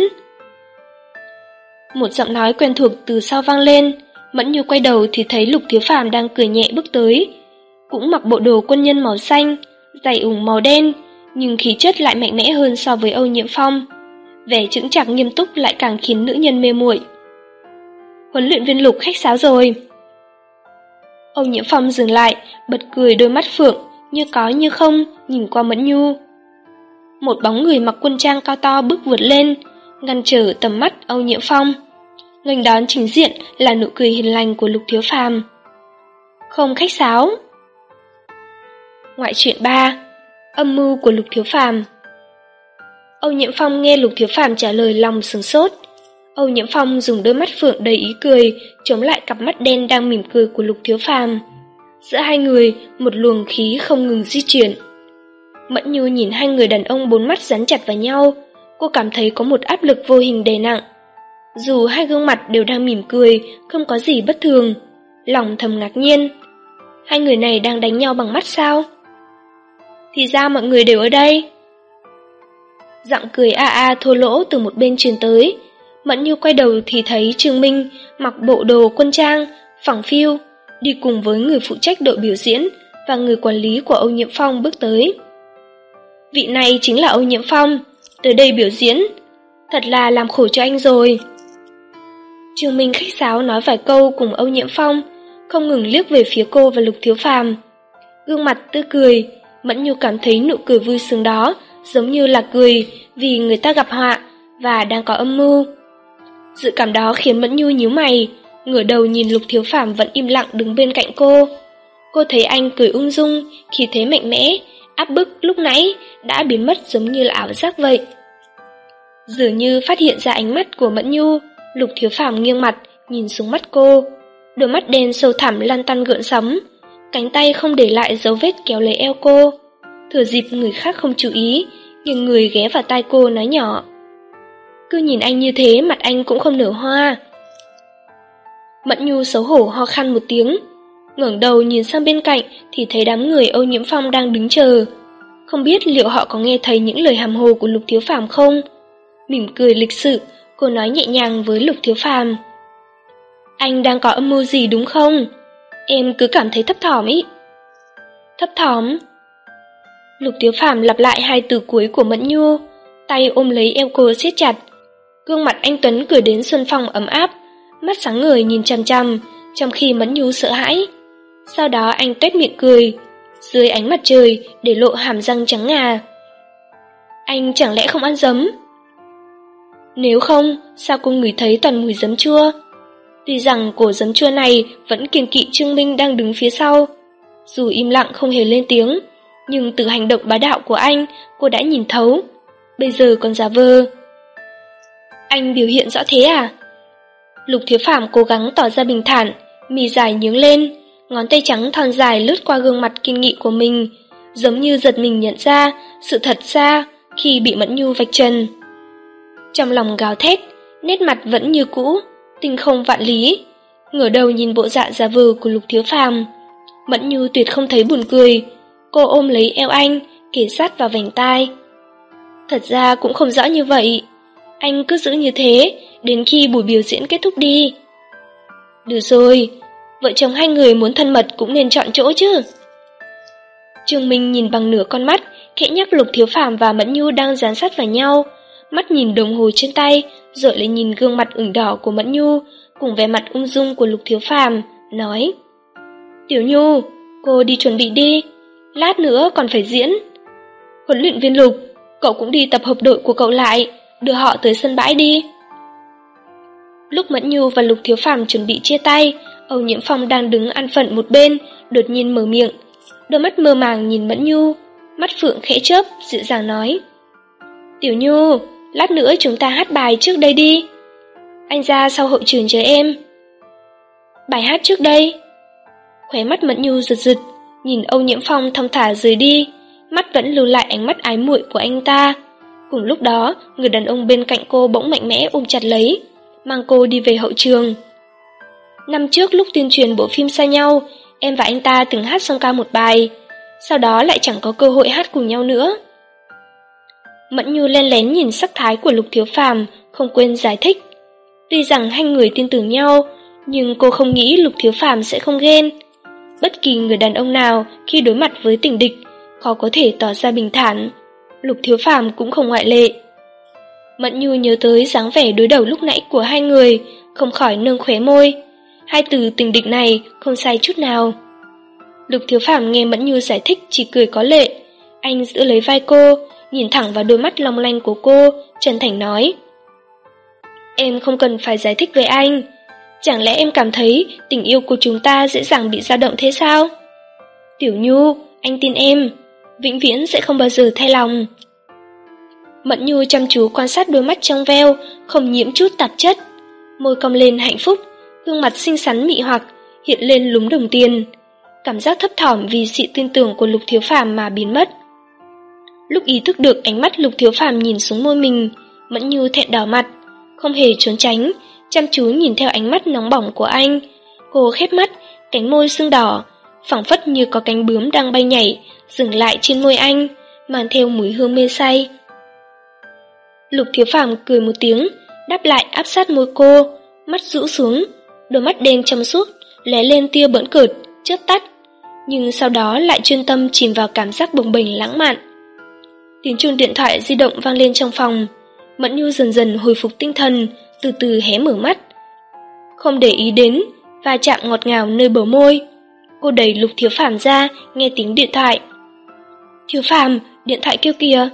[SPEAKER 1] Một giọng nói quen thuộc từ sau vang lên. Mẫn Nhu quay đầu thì thấy Lục Thiếu Phàm đang cười nhẹ bước tới, cũng mặc bộ đồ quân nhân màu xanh, giày ủng màu đen, nhưng khí chất lại mạnh mẽ hơn so với Âu Nhiễm Phong. Vẻ chững chạc nghiêm túc lại càng khiến nữ nhân mê muội. Huấn luyện viên Lục khách sáo rồi. Âu Nhiễm Phong dừng lại, bật cười, đôi mắt phượng như có như không nhìn qua Mẫn Nhu. Một bóng người mặc quân trang cao to bước vượt lên, ngăn trở tầm mắt Âu Nhiễm Phong. Nghênh đón trình diện là nụ cười hiền lành của Lục Thiếu Phàm. Không khách sáo. Ngoại truyện ba. Âm mưu của Lục Thiếu Phàm. Âu Nhiễm Phong nghe Lục Thiếu Phàm trả lời lòng sửng sốt. Âu Nhiễm Phong dùng đôi mắt phượng đầy ý cười chống lại cặp mắt đen đang mỉm cười của Lục Thiếu Phàm. Giữa hai người, một luồng khí không ngừng di chuyển. Mẫn Nhu nhìn hai người đàn ông bốn mắt dán chặt vào nhau, cô cảm thấy có một áp lực vô hình đè nặng. Dù hai gương mặt đều đang mỉm cười, không có gì bất thường, lòng thầm ngạc nhiên. Hai người này đang đánh nhau bằng mắt sao? Thì ra mọi người đều ở đây. Giọng cười a a thô lỗ từ một bên truyền tới. Mẫn Nhu quay đầu thì thấy Trương Minh mặc bộ đồ quân trang, phẳng phiu, đi cùng với người phụ trách đội biểu diễn và người quản lý của Âu Nhiễm Phong bước tới. Vị này chính là Âu Nhiễm Phong, tới đây biểu diễn. Thật là làm khổ cho anh rồi. Trương Minh khách sáo nói vài câu cùng Âu Nhiễm Phong, không ngừng liếc về phía cô và Lục Thiếu Phàm. Gương mặt tươi cười, Mẫn Nhu cảm thấy nụ cười vui sướng đó giống như là cười vì người ta gặp họa và đang có âm mưu. Dự cảm đó khiến Mẫn Nhu nhíu mày, ngửa đầu nhìn Lục Thiếu Phàm vẫn im lặng đứng bên cạnh cô. Cô thấy anh cười ung dung, khí thế mạnh mẽ, áp bức lúc nãy đã biến mất giống như là ảo giác vậy. Dường như phát hiện ra ánh mắt của Mẫn Nhu, Lục Thiếu Phàm nghiêng mặt nhìn xuống mắt cô, đôi mắt đen sâu thẳm lăn tăn gợn sóng, cánh tay không để lại dấu vết kéo lấy eo cô. Thừa dịp người khác không chú ý, nghiêng người ghé vào tai cô nói nhỏ: cứ nhìn anh như thế mặt anh cũng không nở hoa. Mẫn Nhu xấu hổ ho khan một tiếng, ngẩng đầu nhìn sang bên cạnh thì thấy đám người Âu Nhiễm Phong đang đứng chờ. Không biết liệu họ có nghe thấy những lời hàm hồ của Lục Thiếu Phàm không? Mỉm cười lịch sự, cô nói nhẹ nhàng với Lục Thiếu Phàm: anh đang có âm mưu gì đúng không? Em cứ cảm thấy thấp thỏm ý. Thấp thỏm? Lục Thiếu Phàm lặp lại hai từ cuối của Mẫn Nhu, tay ôm lấy eo cô siết chặt. Gương mặt anh Tuấn cười đến xuân phong ấm áp, mắt sáng ngời nhìn chằm chằm, trong khi Mẫn Nhu sợ hãi. Sau đó anh tuét miệng cười, dưới ánh mặt trời để lộ hàm răng trắng ngà. Anh chẳng lẽ không ăn giấm? Nếu không, sao cô ngửi thấy toàn mùi giấm chua? Tuy rằng cổ giấm chua này vẫn kiêng kỵ Trương Minh đang đứng phía sau. Dù im lặng không hề lên tiếng, nhưng từ hành động bá đạo của anh, cô đã nhìn thấu. Bây giờ còn giả vờ. Anh biểu hiện rõ thế à? Lục Thiếu Phàm cố gắng tỏ ra bình thản, mì dài nhướng lên, ngón tay trắng thon dài lướt qua gương mặt kiên nghị của mình, giống như giật mình nhận ra sự thật ra khi bị Mẫn Nhu vạch trần. Trong lòng gào thét, nét mặt vẫn như cũ, tinh không vạn lý, ngửa đầu nhìn bộ dạ giả vờ của Lục Thiếu Phàm. Mẫn Nhu tuyệt không thấy buồn cười, cô ôm lấy eo anh, kề sát vào vành tai. Thật ra cũng không rõ như vậy, anh cứ giữ như thế đến khi buổi biểu diễn kết thúc đi. Được rồi, vợ chồng hai người muốn thân mật cũng nên chọn chỗ chứ. Trương Minh nhìn bằng nửa con mắt, khẽ nhắc Lục Thiếu Phàm và Mẫn Nhu đang dán sát vào nhau, mắt nhìn đồng hồ trên tay, rồi lại nhìn gương mặt ửng đỏ của Mẫn Nhu, cùng vẻ mặt ung dung của Lục Thiếu Phàm, nói: Tiểu Nhu, cô đi chuẩn bị đi, lát nữa còn phải diễn. Huấn luyện viên Lục, cậu cũng đi tập hợp đội của cậu lại, đưa họ tới sân bãi đi. Lúc Mẫn Nhu và Lục Thiếu Phàm chuẩn bị chia tay, Âu Nhiễm Phong đang đứng ăn phận một bên, đột nhiên mở miệng, đôi mắt mơ màng nhìn Mẫn Nhu, mắt phượng khẽ chớp, dịu dàng nói: Tiểu Nhu, lát nữa chúng ta hát bài trước đây đi. Anh ra sau hậu trường chờ em. Bài hát trước đây? Khóe mắt Mẫn Nhu giật giật, nhìn Âu Nhiễm Phong thong thả rời đi, mắt vẫn lưu lại ánh mắt ái muội của anh ta. Cùng lúc đó, người đàn ông bên cạnh cô bỗng mạnh mẽ ôm chặt lấy, mang cô đi về hậu trường. Năm trước lúc tuyên truyền bộ phim Xa Nhau, em và anh ta từng hát song ca một bài, sau đó lại chẳng có cơ hội hát cùng nhau nữa. Mẫn Nhu len lén nhìn sắc thái của Lục Thiếu Phàm, không quên giải thích. Tuy rằng hai người tin tưởng nhau, nhưng cô không nghĩ Lục Thiếu Phàm sẽ không ghen. Bất kỳ người đàn ông nào khi đối mặt với tình địch, khó có thể tỏ ra bình thản. Lục Thiếu Phàm cũng không ngoại lệ. Mẫn Nhu nhớ tới dáng vẻ đối đầu lúc nãy của hai người, không khỏi nâng khóe môi. Hai từ tình địch này không sai chút nào. Lục Thiếu Phàm nghe Mẫn Nhu giải thích chỉ cười có lệ. Anh giữ lấy vai cô, nhìn thẳng vào đôi mắt long lanh của cô, chân thành nói: Em không cần phải giải thích với anh. Chẳng lẽ em cảm thấy tình yêu của chúng ta dễ dàng bị dao động thế sao? Tiểu Nhu, anh tin em, vĩnh viễn sẽ không bao giờ thay lòng. Mẫn Nhu chăm chú quan sát đôi mắt trong veo, không nhiễm chút tạp chất. Môi cong lên hạnh phúc, gương mặt xinh xắn mị hoặc, hiện lên lúm đồng tiền. Cảm giác thấp thỏm vì sự tin tưởng của Lục Thiếu Phàm mà biến mất. Lúc ý thức được ánh mắt Lục Thiếu Phàm nhìn xuống môi mình, Mẫn Nhu thẹn đỏ mặt, không hề trốn tránh, chăm chú nhìn theo ánh mắt nóng bỏng của anh. Cô khép mắt, cánh môi sưng đỏ, phảng phất như có cánh bướm đang bay nhảy, dừng lại trên môi anh, mang theo mùi hương mê say. Lục Thiếu Phàm cười một tiếng, đáp lại áp sát môi cô, mắt rũ xuống, đôi mắt đen trong suốt, lóe lên tia bỡn cợt, chớp tắt, nhưng sau đó lại chuyên tâm chìm vào cảm giác bồng bềnh lãng mạn. Tiếng chuông điện thoại di động vang lên trong phòng. Mẫn Nhu dần dần hồi phục tinh thần, từ từ hé mở mắt. Không để ý đến va chạm ngọt ngào nơi bờ môi, cô đẩy Lục Thiếu Phàm ra, nghe tiếng điện thoại. Thiếu Phàm, điện thoại kêu kìa.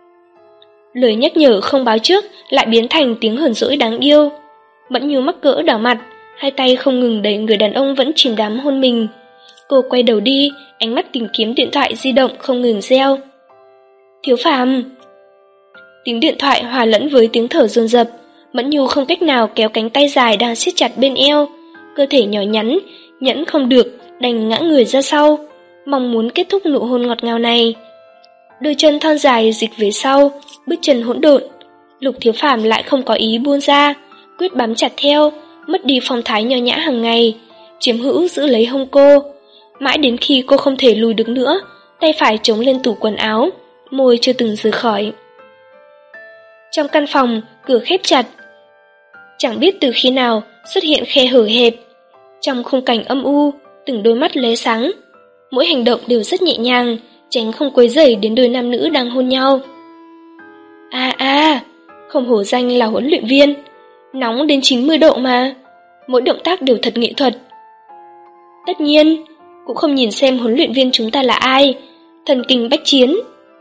[SPEAKER 1] Lời nhắc nhở không báo trước lại biến thành tiếng hờn dỗi đáng yêu. Mẫn Nhu mắc cỡ đỏ mặt, hai tay không ngừng đẩy người đàn ông vẫn chìm đắm hôn mình. Cô quay đầu đi, ánh mắt tìm kiếm điện thoại di động không ngừng reo. Thiếu Phàm. Tiếng điện thoại hòa lẫn với tiếng thở dồn dập. Mẫn Nhu không cách nào kéo cánh tay dài đang siết chặt bên eo, cơ thể nhỏ nhắn nhẫn không được, đành ngã người ra sau, mong muốn kết thúc nụ hôn ngọt ngào này. Đôi chân thon dài dịch về sau, bước chân hỗn độn. Lục Thiếu Phàm lại không có ý buông ra, quyết bám chặt theo, mất đi phong thái nho nhã hàng ngày, chiếm hữu giữ lấy hông cô, mãi đến khi cô không thể lùi được nữa, tay phải chống lên tủ quần áo, môi chưa từng rời khỏi. Trong căn phòng, cửa khép chặt. Chẳng biết từ khi nào xuất hiện khe hở hẹp. Trong khung cảnh âm u, từng đôi mắt lóe sáng. Mỗi hành động đều rất nhẹ nhàng, tránh không quấy rầy đến đôi nam nữ đang hôn nhau. À à, không hổ danh là huấn luyện viên, nóng đến chín mươi độ mà, mỗi động tác đều thật nghệ thuật. Tất nhiên, cũng không nhìn xem huấn luyện viên chúng ta là ai, thần kinh bách chiến.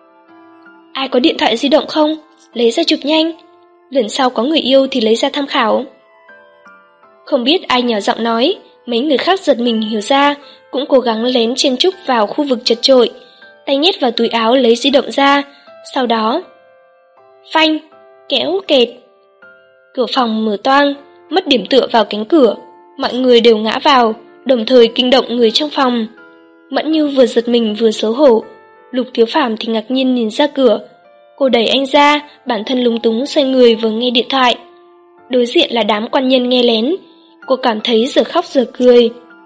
[SPEAKER 1] Ai có điện thoại di động không? Lấy ra chụp nhanh, lần sau có người yêu thì lấy ra tham khảo. Không biết ai nhỏ giọng nói, mấy người khác giật mình hiểu ra, cũng cố gắng lén chen chúc vào khu vực chật chội, tay nhét vào túi áo lấy di động ra, sau đó phanh, kéo kẹt. Cửa phòng mở toang, mất điểm tựa vào cánh cửa, mọi người đều ngã vào, đồng thời kinh động người trong phòng. Mẫn Nhu vừa giật mình vừa xấu hổ, Lục Thiếu Phàm thì ngạc nhiên nhìn ra cửa. Cô đẩy anh ra, bản thân lúng túng xoay người vừa nghe điện thoại. Đối diện là đám quan nhân nghe lén, cô cảm thấy giờ khóc giờ cười.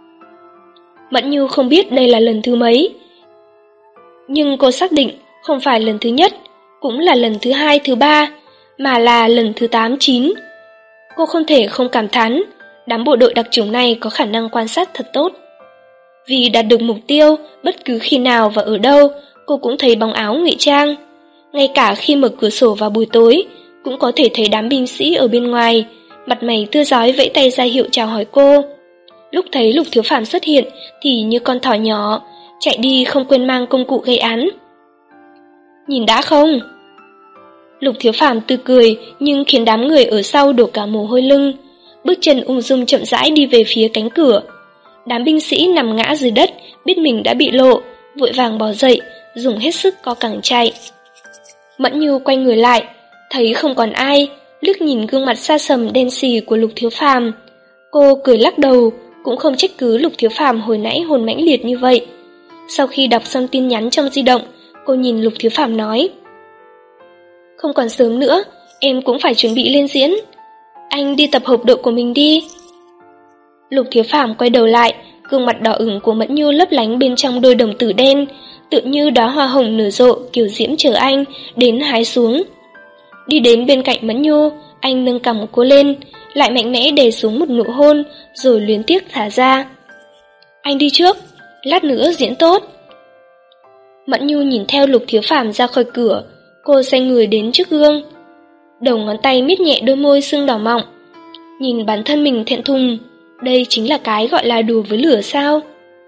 [SPEAKER 1] Mẫn Nhu không biết đây là lần thứ mấy, nhưng cô xác định không phải lần thứ nhất, cũng là lần thứ hai, thứ ba, mà là lần thứ tám, chín. Cô không thể không cảm thán, đám bộ đội đặc chủng này có khả năng quan sát thật tốt. Vì đạt được mục tiêu, bất cứ khi nào và ở đâu, cô cũng thấy bóng áo ngụy trang. Ngay cả khi mở cửa sổ vào buổi tối, cũng có thể thấy đám binh sĩ ở bên ngoài, mặt mày tươi rói vẫy tay ra hiệu chào hỏi cô. Lúc thấy Lục Thiếu Phàm xuất hiện thì như con thỏ nhỏ, chạy đi không quên mang công cụ gây án. Nhìn đã không? Lục Thiếu Phàm tươi cười nhưng khiến đám người ở sau đổ cả mồ hôi lưng, bước chân ung dung chậm rãi đi về phía cánh cửa. Đám binh sĩ nằm ngã dưới đất, biết mình đã bị lộ, vội vàng bò dậy, dùng hết sức co cẳng chạy. Mẫn Nhu quay người lại, thấy không còn ai, liếc nhìn gương mặt xa sầm đen xì của Lục Thiếu Phàm. Cô cười lắc đầu, cũng không trách cứ Lục Thiếu Phàm hồi nãy hồn mãnh liệt như vậy. Sau khi đọc xong tin nhắn trong di động, cô nhìn Lục Thiếu Phàm nói: Không còn sớm nữa, em cũng phải chuẩn bị lên diễn. Anh đi tập hợp đội của mình đi. Lục Thiếu Phàm quay đầu lại, gương mặt đỏ ửng của Mẫn Nhu lấp lánh bên trong đôi đồng tử đen, tựa như đóa hoa hồng nở rộ kiều diễm chờ anh đến hái xuống. Đi đến bên cạnh Mẫn Nhu, anh nâng cằm cô lên, lại mạnh mẽ đè xuống một nụ hôn, rồi luyến tiếc thả ra. Anh đi trước, lát nữa diễn tốt. Mẫn Nhu nhìn theo Lục Thiếu Phàm ra khỏi cửa, cô xoay người đến trước gương. Đầu ngón tay miết nhẹ đôi môi sưng đỏ mọng. Nhìn bản thân mình thẹn thùng, đây chính là cái gọi là đùa với lửa sao?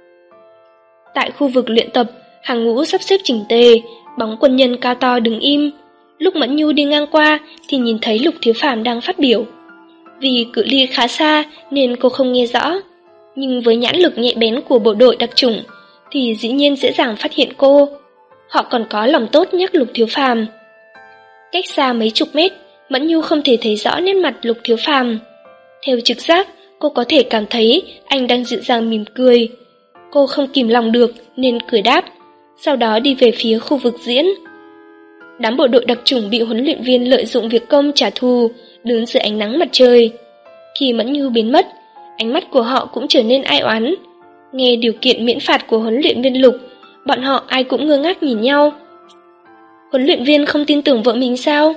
[SPEAKER 1] Tại khu vực luyện tập, hàng ngũ sắp xếp chỉnh tề, bóng quân nhân cao to đứng im. Lúc Mẫn Nhu đi ngang qua thì nhìn thấy Lục Thiếu Phàm đang phát biểu. Vì cự ly khá xa nên cô không nghe rõ, nhưng với nhãn lực nhạy bén của bộ đội đặc chủng thì dĩ nhiên dễ dàng phát hiện cô. Họ còn có lòng tốt nhắc Lục Thiếu Phàm. Cách xa mấy chục mét, Mẫn Nhu không thể thấy rõ nét mặt Lục Thiếu Phàm. Theo trực giác, cô có thể cảm thấy anh đang dịu dàng mỉm cười. Cô không kìm lòng được nên cười đáp, sau đó đi về phía khu vực diễn. Đám bộ đội đặc chủng bị huấn luyện viên lợi dụng việc công trả thù, đứng dưới ánh nắng mặt trời. Khi Mẫn Nhu biến mất, ánh mắt của họ cũng trở nên ai oán. Nghe điều kiện miễn phạt của huấn luyện viên Lục, bọn họ ai cũng ngơ ngác nhìn nhau. Huấn luyện viên không tin tưởng vợ mình sao?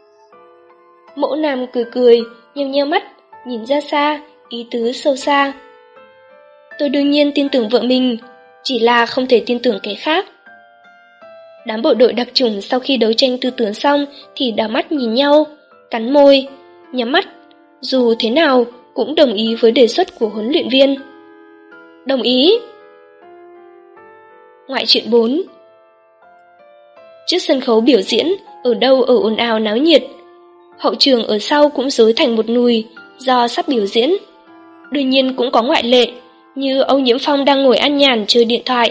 [SPEAKER 1] Mẫu Nam cười cười, nheo nheo mắt, nhìn ra xa, ý tứ sâu xa. Tôi đương nhiên tin tưởng vợ mình, chỉ là không thể tin tưởng kẻ khác. Đám bộ đội đặc chủng sau khi đấu tranh tư tưởng xong thì đảo mắt nhìn nhau, cắn môi, nhắm mắt, dù thế nào cũng đồng ý với đề xuất của huấn luyện viên. Đồng ý. Ngoại truyện bốn. Trước sân khấu biểu diễn, ở đâu ở ồn ào náo nhiệt. Hậu trường ở sau cũng rối thành một nùi do sắp biểu diễn. Đương nhiên cũng có ngoại lệ, như Âu Nhiễm Phong đang ngồi ăn nhàn chơi điện thoại.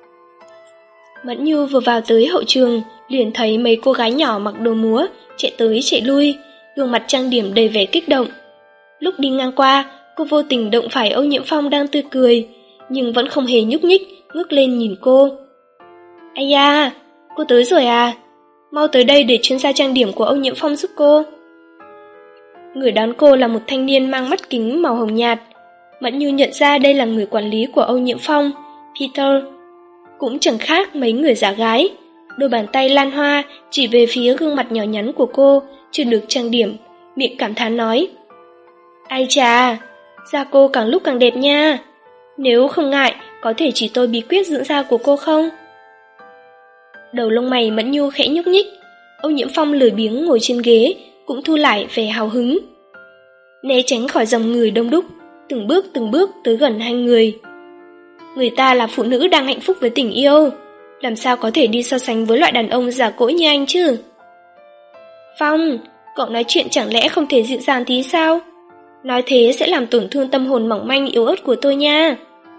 [SPEAKER 1] Mẫn Nhu vừa vào tới hậu trường, liền thấy mấy cô gái nhỏ mặc đồ múa chạy tới chạy lui, gương mặt trang điểm đầy vẻ kích động. Lúc đi ngang qua, cô vô tình động phải Âu Nhiễm Phong đang tươi cười, nhưng vẫn không hề nhúc nhích, ngước lên nhìn cô. Ây da, cô tới rồi à? Mau tới đây để chuyên gia trang điểm của Âu Nhiễm Phong giúp cô. Người đón cô là một thanh niên mang mắt kính màu hồng nhạt. Mẫn Nhu nhận ra đây là người quản lý của Âu Nhiễm Phong, Peter. Cũng chẳng khác mấy người giả gái. Đôi bàn tay lan hoa chỉ về phía gương mặt nhỏ nhắn của cô, chưa được trang điểm, miệng cảm thán nói. Ai chà, da cô càng lúc càng đẹp nha. Nếu không ngại, có thể chỉ tôi bí quyết dưỡng da của cô không? Đầu lông mày Mẫn Nhu khẽ nhúc nhích. Âu Nhiễm Phong lười biếng ngồi trên ghế, cũng thu lại vẻ hào hứng. Né tránh khỏi dòng người đông đúc, từng bước từng bước tới gần hai người. Người ta là phụ nữ đang hạnh phúc với tình yêu, làm sao có thể đi so sánh với loại đàn ông già cỗi như anh chứ? Phong, cậu nói chuyện chẳng lẽ không thể dịu dàng tí sao? Nói thế sẽ làm tổn thương tâm hồn mỏng manh yếu ớt của tôi nha.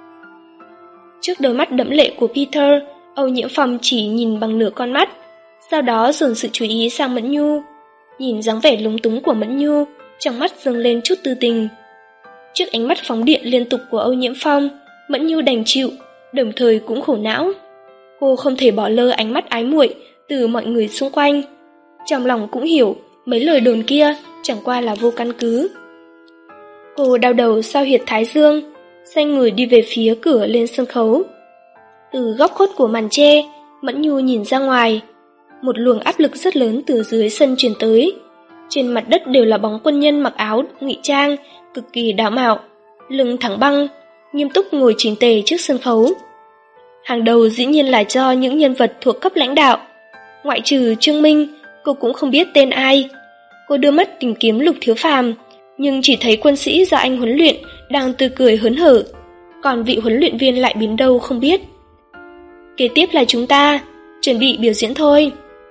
[SPEAKER 1] Trước đôi mắt đẫm lệ của Peter, Âu Nhiễm Phong chỉ nhìn bằng nửa con mắt, sau đó dồn sự chú ý sang Mẫn Nhu. Nhìn dáng vẻ lúng túng của Mẫn Nhu, trong mắt dâng lên chút tư tình. Trước ánh mắt phóng điện liên tục của Âu Nhiễm Phong, Mẫn Nhu đành chịu, đồng thời cũng khổ não. Cô không thể bỏ lơ ánh mắt ái muội từ mọi người xung quanh. Trong lòng cũng hiểu, mấy lời đồn kia chẳng qua là vô căn cứ. Cô đau đầu sau huyệt thái dương, xoay người đi về phía cửa lên sân khấu. Từ góc khuất của màn tre, Mẫn Nhu nhìn ra ngoài. Một luồng áp lực rất lớn từ dưới sân truyền tới. Trên mặt đất đều là bóng quân nhân mặc áo ngụy trang, cực kỳ đạo mạo, lưng thẳng băng, nghiêm túc ngồi chỉnh tề trước sân khấu. Hàng đầu dĩ nhiên là do những nhân vật thuộc cấp lãnh đạo. Ngoại trừ Trương Minh, cô cũng không biết tên ai. Cô đưa mắt tìm kiếm Lục Thiếu Phàm, nhưng chỉ thấy quân sĩ do anh huấn luyện đang tươi cười hớn hở, còn vị huấn luyện viên lại biến đâu không biết. Kế tiếp là chúng ta, chuẩn bị biểu diễn thôi.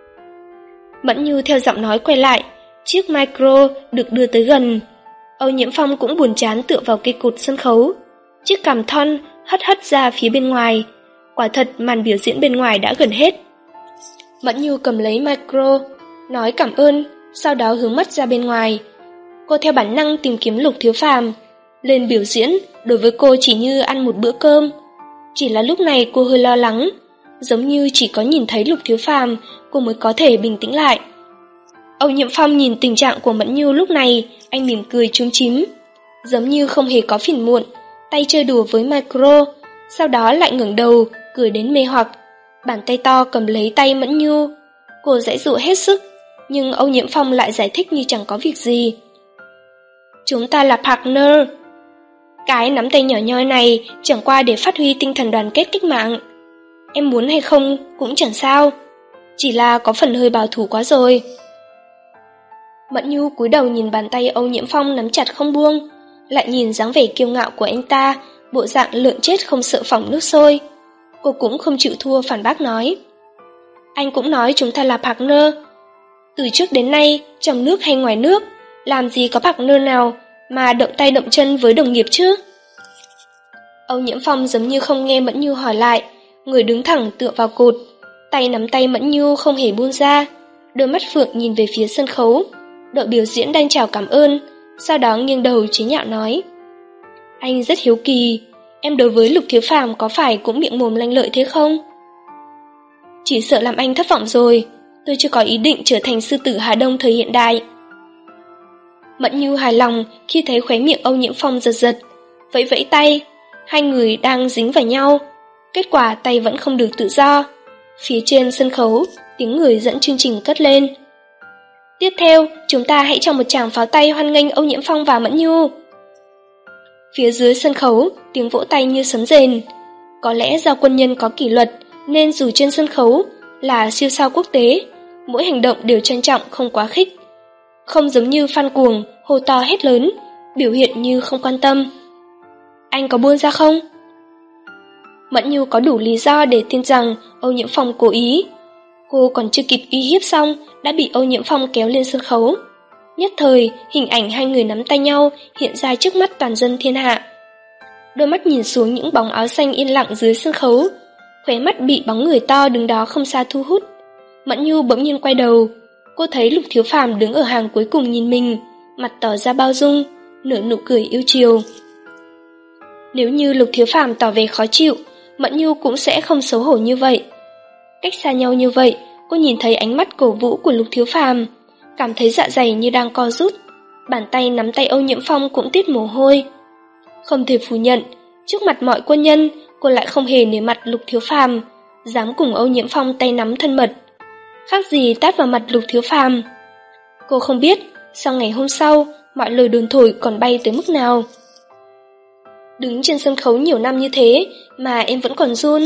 [SPEAKER 1] Mẫn Nhu theo giọng nói quay lại, chiếc micro được đưa tới gần. Âu Nhiễm Phong cũng buồn chán tựa vào cây cột sân khấu, chiếc cằm thon hất hất ra phía bên ngoài. Quả thật màn biểu diễn bên ngoài đã gần hết. Mẫn Nhu cầm lấy micro, nói cảm ơn, sau đó hướng mắt ra bên ngoài. Cô theo bản năng tìm kiếm Lục Thiếu Phàm. Lên biểu diễn đối với cô chỉ như ăn một bữa cơm. Chỉ là lúc này cô hơi lo lắng, giống như chỉ có nhìn thấy Lục Thiếu Phàm cô mới có thể bình tĩnh lại. Âu Nhiễm Phong nhìn tình trạng của Mẫn Nhu lúc này, anh mỉm cười chúm chím, giống như không hề có phiền muộn, tay chơi đùa với micro, sau đó lại ngẩng đầu, cười đến mê hoặc. Bàn tay to cầm lấy tay Mẫn Nhu. Cô giãy giụa hết sức, nhưng Âu Nhiễm Phong lại giải thích như chẳng có việc gì. Chúng ta là partner. Cái nắm tay nhỏ nhoi này chẳng qua để phát huy tinh thần đoàn kết cách mạng. Em muốn hay không cũng chẳng sao, chỉ là có phần hơi bảo thủ quá rồi. Mẫn Nhu cúi đầu nhìn bàn tay Âu Nhiễm Phong nắm chặt không buông, lại nhìn dáng vẻ kiêu ngạo của anh ta, bộ dạng lợn chết không sợ phỏng nước sôi. Cô cũng không chịu thua phản bác nói. Anh cũng nói chúng ta là partner. Từ trước đến nay, trong nước hay ngoài nước, làm gì có partner nào mà động tay động chân với đồng nghiệp chứ? Âu Nhiễm Phong giống như không nghe Mẫn Nhu hỏi lại, người đứng thẳng tựa vào cột, tay nắm tay Mẫn Nhu không hề buông ra, đôi mắt phượng nhìn về phía sân khấu. Đội biểu diễn đang chào cảm ơn, sau đó nghiêng đầu chế nhạo nói. Anh rất hiếu kỳ, em đối với Lục Thiếu Phàm có phải cũng miệng mồm lanh lợi thế không? Chỉ sợ làm anh thất vọng rồi, tôi chưa có ý định trở thành sư tử Hà Đông thời hiện đại. Mẫn Nhu hài lòng khi thấy khóe miệng Âu Nhiễm Phong giật giật, vẫy vẫy tay, hai người đang dính vào nhau, kết quả tay vẫn không được tự do. Phía trên sân khấu, tiếng người dẫn chương trình cất lên. Tiếp theo, chúng ta hãy cho một tràng pháo tay hoan nghênh Âu Nhiễm Phong và Mẫn Nhu. Phía dưới sân khấu, tiếng vỗ tay như sấm rền. Có lẽ do quân nhân có kỷ luật, nên dù trên sân khấu là siêu sao quốc tế, mỗi hành động đều trang trọng không quá khích. Không giống như fan cuồng, hô to hét lớn, biểu hiện như không quan tâm. Anh có buông ra không? Mẫn Nhu có đủ lý do để tin rằng Âu Nhiễm Phong cố ý. Cô còn chưa kịp uy hiếp xong, đã bị Âu Nhiễm Phong kéo lên sân khấu. Nhất thời, hình ảnh hai người nắm tay nhau hiện ra trước mắt toàn dân thiên hạ. Đôi mắt nhìn xuống những bóng áo xanh yên lặng dưới sân khấu, khóe mắt bị bóng người to đứng đó không xa thu hút. Mẫn Nhu bỗng nhiên quay đầu, cô thấy Lục Thiếu Phàm đứng ở hàng cuối cùng nhìn mình, mặt tỏ ra bao dung, nở nụ cười yêu chiều. Nếu như Lục Thiếu Phàm tỏ vẻ khó chịu, Mẫn Nhu cũng sẽ không xấu hổ như vậy. Cách xa nhau như vậy, cô nhìn thấy ánh mắt cổ vũ của Lục Thiếu Phàm, cảm thấy dạ dày như đang co rút, bàn tay nắm tay Âu Nhiễm Phong cũng tiết mồ hôi. Không thể phủ nhận, trước mặt mọi quân nhân, cô lại không hề nể mặt Lục Thiếu Phàm, dám cùng Âu Nhiễm Phong tay nắm thân mật. Khác gì tát vào mặt Lục Thiếu Phàm. Cô không biết, sau ngày hôm sau, mọi lời đồn thổi còn bay tới mức nào. Đứng trên sân khấu nhiều năm như thế mà em vẫn còn run.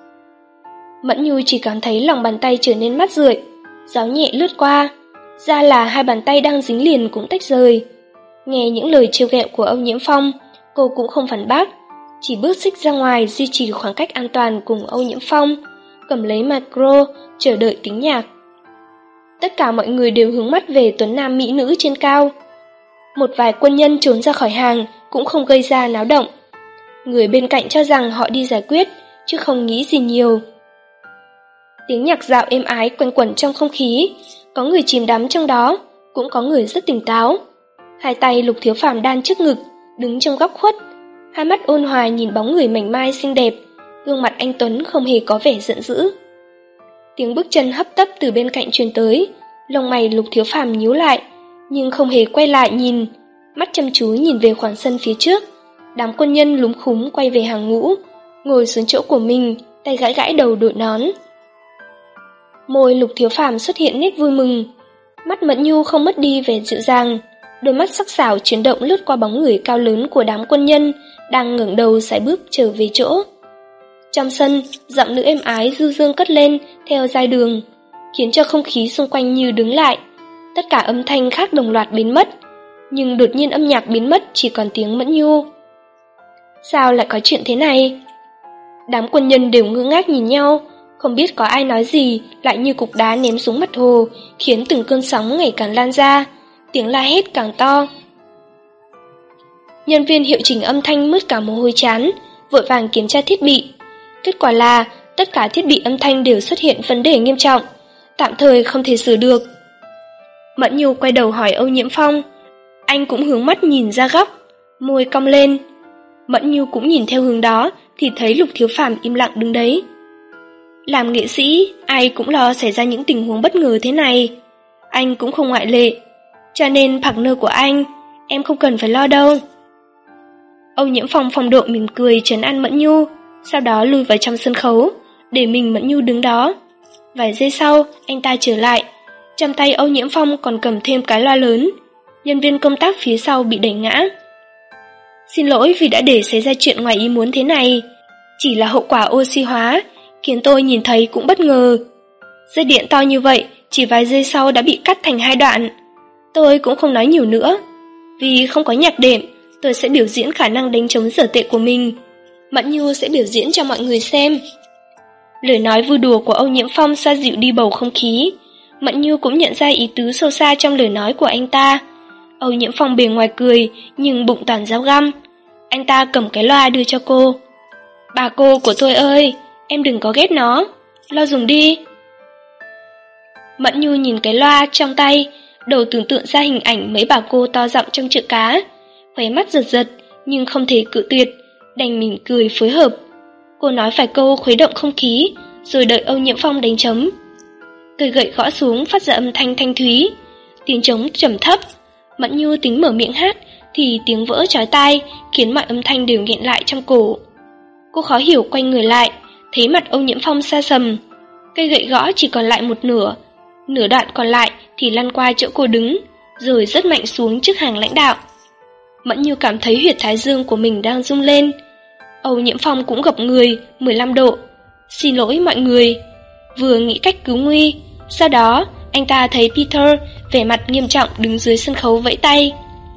[SPEAKER 1] Mẫn Nhu chỉ cảm thấy lòng bàn tay trở nên mát rượi, gió nhẹ lướt qua, ra là hai bàn tay đang dính liền cũng tách rời. Nghe những lời trêu ghẹo của Âu Nhiễm Phong, cô cũng không phản bác, chỉ bước xích ra ngoài duy trì khoảng cách an toàn cùng Âu Nhiễm Phong, cầm lấy micro, chờ đợi tiếng nhạc. Tất cả mọi người đều hướng mắt về tuấn nam mỹ nữ trên cao. Một vài quân nhân trốn ra khỏi hàng cũng không gây ra náo động. Người bên cạnh cho rằng họ đi giải quyết, chứ không nghĩ gì nhiều. Tiếng nhạc dạo êm ái quanh quẩn trong không khí, có người chìm đắm trong đó, cũng có người rất tỉnh táo. Hai tay Lục Thiếu Phàm đan trước ngực, đứng trong góc khuất, hai mắt ôn hòa nhìn bóng người mảnh mai xinh đẹp, gương mặt anh Tuấn không hề có vẻ giận dữ. Tiếng bước chân hấp tấp từ bên cạnh truyền tới, lông mày Lục Thiếu Phàm nhíu lại, nhưng không hề quay lại nhìn, mắt chăm chú nhìn về khoảng sân phía trước. Đám quân nhân lúm khúm quay về hàng ngũ, ngồi xuống chỗ của mình, tay gãi gãi đầu đội nón. Môi Lục Thiếu Phàm xuất hiện nét vui mừng, mắt Mẫn Nhu không mất đi vẻ dịu dàng, đôi mắt sắc sảo chuyển động lướt qua bóng người cao lớn của đám quân nhân đang ngẩng đầu sải bước trở về chỗ. Trong sân, giọng nữ êm ái du dương cất lên theo giai đường, khiến cho không khí xung quanh như đứng lại. Tất cả âm thanh khác đồng loạt biến mất. Nhưng đột nhiên âm nhạc biến mất, chỉ còn tiếng Mẫn Nhu. Sao lại có chuyện thế này? Đám quân nhân đều ngơ ngác nhìn nhau, không biết có ai nói gì, lại như cục đá ném xuống mặt hồ, khiến từng cơn sóng ngày càng lan ra, tiếng la hét càng to. Nhân viên hiệu chỉnh âm thanh mướt cả mồ hôi chán, vội vàng kiểm tra thiết bị. Kết quả là tất cả thiết bị âm thanh đều xuất hiện vấn đề nghiêm trọng, tạm thời không thể sửa được. Mẫn Nhu quay đầu hỏi Âu Nhiễm Phong, anh cũng hướng mắt nhìn ra góc, môi cong lên. Mẫn Nhu cũng nhìn theo hướng đó thì thấy Lục Thiếu Phàm im lặng đứng đấy. Làm nghệ sĩ, ai cũng lo xảy ra những tình huống bất ngờ thế này. Anh cũng không ngoại lệ. Cho nên partner của anh, em không cần phải lo đâu. Âu Nhiễm Phong phong độ mỉm cười trấn an Mẫn Nhu, sau đó lui vào trong sân khấu, để mình Mẫn Nhu đứng đó. Vài giây sau, anh ta trở lại. Trong tay Âu Nhiễm Phong còn cầm thêm cái loa lớn. Nhân viên công tác phía sau bị đẩy ngã. Xin lỗi vì đã để xảy ra chuyện ngoài ý muốn thế này. Chỉ là hậu quả oxy hóa, khiến tôi nhìn thấy cũng bất ngờ. Dây điện to như vậy, chỉ vài giây sau đã bị cắt thành hai đoạn. Tôi cũng không nói nhiều nữa. Vì không có nhạc đệm, tôi sẽ biểu diễn khả năng đánh trống dở tệ của mình. Mẫn Nhu sẽ biểu diễn cho mọi người xem. Lời nói vui đùa của Âu Nhiễm Phong xoa dịu đi bầu không khí. Mẫn Nhu cũng nhận ra ý tứ sâu xa trong lời nói của anh ta. Âu Nhiễm Phong bề ngoài cười, nhưng bụng toàn dao găm. Anh ta cầm cái loa đưa cho cô. Bà cô của tôi ơi, em đừng có ghét nó, lo dùng đi. Mẫn Nhu nhìn cái loa trong tay, đầu tưởng tượng ra hình ảnh mấy bà cô to giọng trong chợ cá. Khóe mắt giật giật, nhưng không thể cự tuyệt, đành mỉm cười phối hợp. Cô nói vài câu khuấy động không khí, rồi đợi Âu Nhiễm Phong đánh trống. Cây gậy gõ xuống phát ra âm thanh thanh thúy, tiếng trống trầm thấp. Mẫn Nhu tính mở miệng hát thì tiếng vỡ chói tai, khiến mọi âm thanh đều nghẹn lại trong cổ. Cô khó hiểu quay người lại, thấy mặt Âu Nhiễm Phong xa sầm. Cây gậy gõ chỉ còn lại một nửa, nửa đoạn còn lại thì lăn qua chỗ cô đứng, rồi rất mạnh xuống trước hàng lãnh đạo. Mẫn Nhu cảm thấy huyệt thái dương của mình đang rung lên. Âu Nhiễm Phong cũng gập người mười lăm độ. Xin lỗi mọi người. Vừa nghĩ cách cứu nguy, sau đó anh ta thấy Peter vẻ mặt nghiêm trọng đứng dưới sân khấu vẫy tay.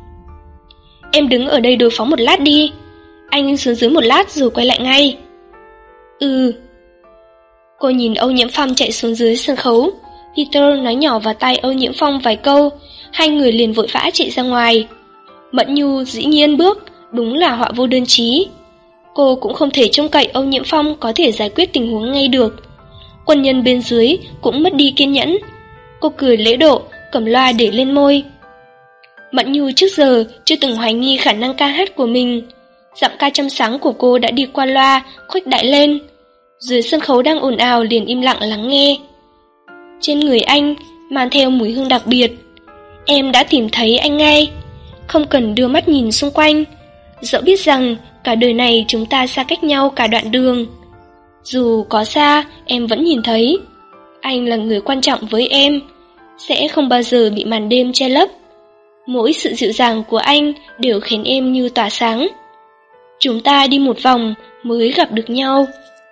[SPEAKER 1] Em đứng ở đây đối phó một lát đi. Anh xuống dưới một lát rồi quay lại ngay. Ừ. Cô nhìn Âu Nhiễm Phong chạy xuống dưới sân khấu. Peter nói nhỏ vào tai Âu Nhiễm Phong vài câu, hai người liền vội vã chạy ra ngoài. Mẫn Nhu dĩ nhiên bước, đúng là họa vô đơn chí. Cô cũng không thể trông cậy Âu Nhiễm Phong có thể giải quyết tình huống ngay được. Quân nhân bên dưới cũng mất đi kiên nhẫn. Cô cười lễ độ, cầm loa để lên môi. Mẫn Nhu trước giờ chưa từng hoài nghi khả năng ca hát của mình. Giọng ca trong sáng của cô đã đi qua loa, khuếch đại lên. Dưới sân khấu đang ồn ào liền im lặng lắng nghe. Trên người anh mang theo mùi hương đặc biệt. Em đã tìm thấy anh ngay. Không cần đưa mắt nhìn xung quanh. Dẫu biết rằng cả đời này chúng ta xa cách nhau cả đoạn đường. Dù có xa, em vẫn nhìn thấy. Anh là người quan trọng với em, sẽ không bao giờ bị màn đêm che lấp. Mỗi sự dịu dàng của anh đều khiến em như tỏa sáng. Chúng ta đi một vòng mới gặp được nhau.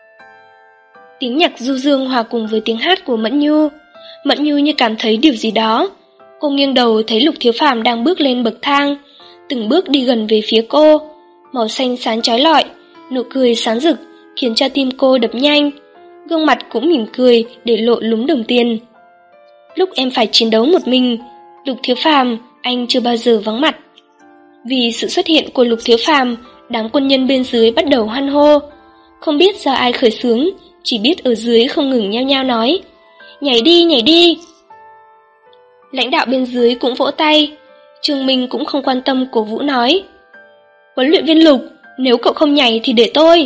[SPEAKER 1] Tiếng nhạc du dương hòa cùng với tiếng hát của Mẫn Nhu. Mẫn Nhu như cảm thấy điều gì đó. Cô nghiêng đầu thấy Lục Thiếu Phàm đang bước lên bậc thang, từng bước đi gần về phía cô. Màu xanh sáng chói lọi, nụ cười sáng rực khiến cho tim cô đập nhanh. Gương mặt cũng mỉm cười để lộ lúm đồng tiền. Lúc em phải chiến đấu một mình, Lục Thiếu Phàm, anh chưa bao giờ vắng mặt. Vì sự xuất hiện của Lục Thiếu Phàm, đám quân nhân bên dưới bắt đầu hoan hô. Không biết do ai khởi xướng, chỉ biết ở dưới không ngừng nhao nhao nói: nhảy đi, nhảy đi. Lãnh đạo bên dưới cũng vỗ tay. Trương Minh cũng không quan tâm cổ vũ nói: huấn luyện viên Lục, nếu cậu không nhảy thì để tôi.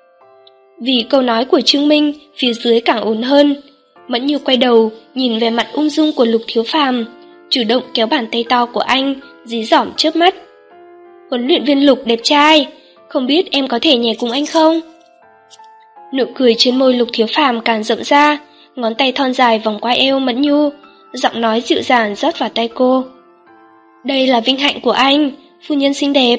[SPEAKER 1] Vì câu nói của Trương Minh, phía dưới càng ồn hơn. Mẫn Nhu quay đầu, nhìn về mặt ung dung của Lục Thiếu Phàm, chủ động kéo bàn tay to của anh, dí dỏm chớp mắt. Huấn luyện viên Lục đẹp trai, không biết em có thể nhảy cùng anh không? Nụ cười trên môi Lục Thiếu Phàm càng rộng ra, ngón tay thon dài vòng qua eo Mẫn Nhu, giọng nói dịu dàng rót vào tay cô. Đây là vinh hạnh của anh, phu nhân xinh đẹp.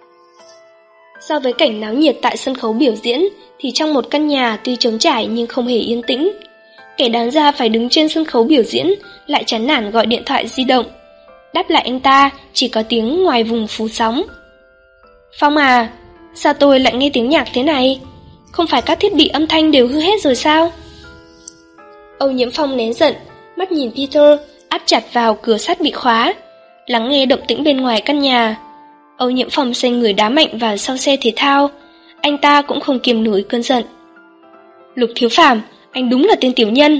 [SPEAKER 1] So với cảnh náo nhiệt tại sân khấu biểu diễn, thì trong một căn nhà tuy trống trải nhưng không hề yên tĩnh. Kẻ đáng ra phải đứng trên sân khấu biểu diễn lại chán nản gọi điện thoại di động. Đáp lại anh ta chỉ có tiếng ngoài vùng phủ sóng. Phong à, sao tôi lại nghe tiếng nhạc thế này? Không phải các thiết bị âm thanh đều hư hết rồi sao? Âu Nhiễm Phong nén giận, mắt nhìn Peter áp chặt vào cửa sắt bị khóa, lắng nghe động tĩnh bên ngoài căn nhà. Âu Nhiễm Phong xoay người đá mạnh vào sau xe thể thao, anh ta cũng không kiềm nổi cơn giận. Lục Thiếu Phàm, anh đúng là tên tiểu nhân.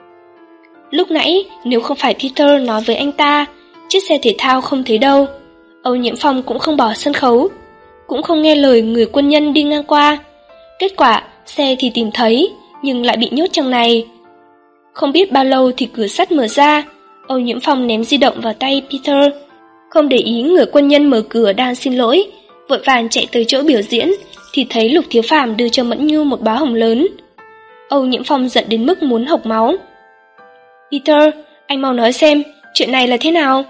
[SPEAKER 1] Lúc nãy nếu không phải Peter nói với anh ta chiếc xe thể thao không thấy đâu, Âu Nhiễm Phong cũng không bỏ sân khấu, cũng không nghe lời người quân nhân đi ngang qua. Kết quả xe thì tìm thấy, nhưng lại bị nhốt trong này. Không biết bao lâu thì cửa sắt mở ra, Âu Nhiễm Phong ném di động vào tay Peter, không để ý người quân nhân mở cửa đang xin lỗi, vội vàng chạy tới chỗ biểu diễn thì thấy Lục Thiếu Phàm đưa cho Mẫn Nhu một bó hồng lớn. Âu Nhiễm Phong giận đến mức muốn hộc máu. Peter, anh mau nói xem, chuyện này là thế nào?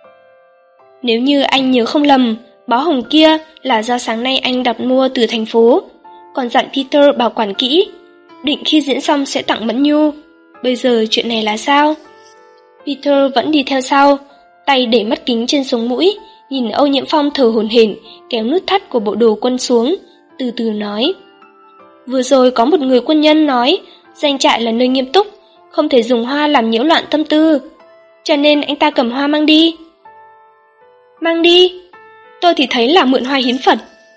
[SPEAKER 1] Nếu như anh nhớ không lầm, bó hồng kia là do sáng nay anh đặt mua từ thành phố, còn dặn Peter bảo quản kỹ, định khi diễn xong sẽ tặng Mẫn Nhu. Bây giờ chuyện này là sao? Peter vẫn đi theo sau, tay để mắt kính trên sống mũi, nhìn Âu Nhiễm Phong thở hổn hển kéo nút thắt của bộ đồ quân xuống, từ từ nói. Vừa rồi có một người quân nhân nói doanh trại là nơi nghiêm túc, không thể dùng hoa làm nhiễu loạn tâm tư, cho nên anh ta cầm hoa mang đi. Mang đi? Tôi thì thấy là mượn hoa hiến Phật.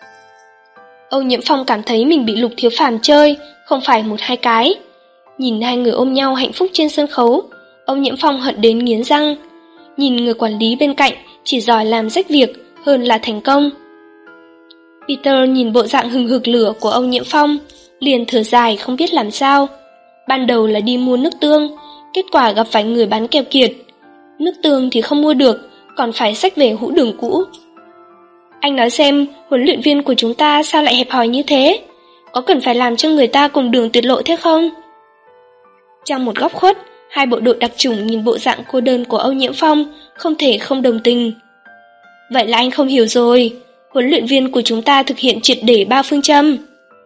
[SPEAKER 1] Âu Nhiễm Phong cảm thấy mình bị Lục Thiếu Phàm chơi, không phải một hai cái. Nhìn hai người ôm nhau hạnh phúc trên sân khấu, Âu Nhiễm Phong hận đến nghiến răng. Nhìn người quản lý bên cạnh chỉ giỏi làm rách việc hơn là thành công. Peter nhìn bộ dạng hừng hực lửa của Âu Nhiễm Phong, liền thở dài không biết làm sao. Ban đầu là đi mua nước tương, kết quả gặp phải người bán keo kiệt. Nước tương thì không mua được, còn phải xách về hũ đường cũ. Anh nói xem, huấn luyện viên của chúng ta sao lại hẹp hòi như thế? Có cần phải làm cho người ta cùng đường tuyệt lộ thế không? Trong một góc khuất, hai bộ đội đặc chủng nhìn bộ dạng cô đơn của Âu Nhiễm Phong, không thể không đồng tình. Vậy là anh không hiểu rồi, huấn luyện viên của chúng ta thực hiện triệt để ba phương châm.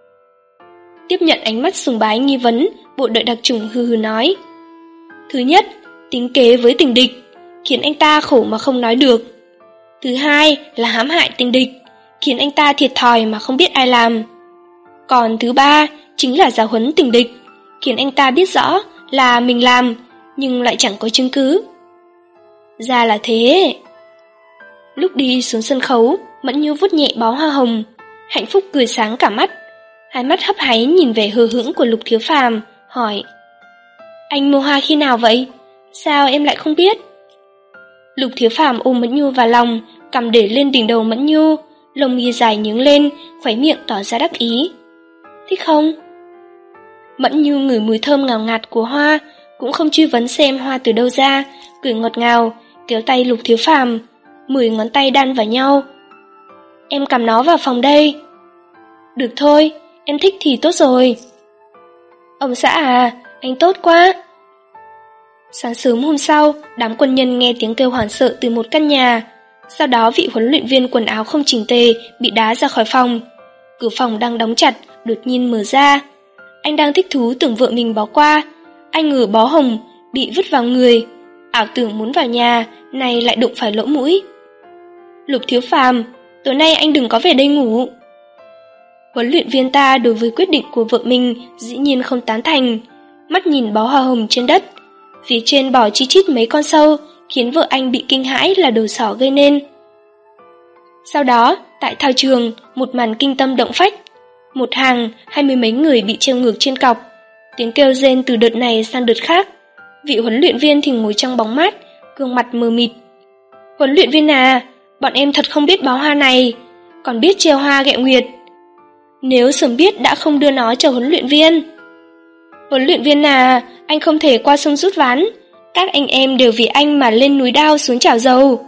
[SPEAKER 1] Tiếp nhận ánh mắt sùng bái nghi vấn, bộ đội đặc chủng hừ hừ nói. Thứ nhất, tính kế với tình địch, khiến anh ta khổ mà không nói được. Thứ hai là hãm hại tình địch, khiến anh ta thiệt thòi mà không biết ai làm. Còn thứ ba chính là giáo huấn tình địch, khiến anh ta biết rõ là mình làm, nhưng lại chẳng có chứng cứ. Ra là thế. Lúc đi xuống sân khấu, Mẫn Nhu vuốt nhẹ bó hoa hồng, hạnh phúc cười sáng cả mắt. Hai mắt hấp háy nhìn về hờ hững của Lục Thiếu Phàm, hỏi. Anh mua hoa khi nào vậy? Sao em lại không biết? Lục Thiếu Phàm ôm Mẫn Nhu vào lòng, cầm để lên đỉnh đầu Mẫn Nhu, lông mi dài nhướng lên, khóe miệng tỏ ra đắc ý. Thích không? Mẫn Nhu ngửi mùi thơm ngào ngạt của hoa, cũng không truy vấn xem hoa từ đâu ra, cười ngọt ngào, kéo tay Lục Thiếu Phàm, mười ngón tay đan vào nhau. Em cầm nó vào phòng đây. Được thôi, em thích thì tốt rồi. Ông xã à, anh tốt quá. Sáng sớm hôm sau, đám quân nhân nghe tiếng kêu hoảng sợ từ một căn nhà. Sau đó vị huấn luyện viên quần áo không chỉnh tề bị đá ra khỏi phòng. Cửa phòng đang đóng chặt, đột nhiên mở ra. Anh đang thích thú tưởng vợ mình bỏ qua, anh ngờ bó hồng bị vứt vào người, ảo tưởng muốn vào nhà, này lại đụng phải lỗ mũi. Lục Thiếu Phàm, tối nay anh đừng có về đây ngủ. Huấn luyện viên ta đối với quyết định của vợ mình dĩ nhiên không tán thành, mắt nhìn bó hoa hồng trên đất, phía trên bò chi chít mấy con sâu, khiến vợ anh bị kinh hãi là đồ sỏ gây nên. Sau đó, tại thao trường, một màn kinh tâm động phách. Một hàng, hai mươi mấy người bị treo ngược trên cọc. Tiếng kêu rên từ đợt này sang đợt khác. Vị huấn luyện viên thì ngồi trong bóng mát, gương mặt mờ mịt. Huấn luyện viên à, bọn em thật không biết bó hoa này, còn biết treo hoa gẹo nguyệt. Nếu sớm biết đã không đưa nó cho huấn luyện viên. Huấn luyện viên à, anh không thể qua sông rút ván. Các anh em đều vì anh mà lên núi đao xuống chảo dầu.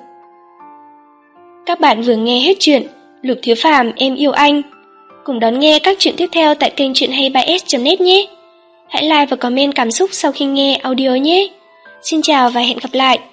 [SPEAKER 1] Các bạn vừa nghe hết chuyện Lục Thiếu Phàm Em Yêu Anh. Cùng đón nghe các chuyện tiếp theo tại kênh truyện hay ba s chấm net nhé. Hãy like và comment cảm xúc sau khi nghe audio nhé. Xin chào và hẹn gặp lại.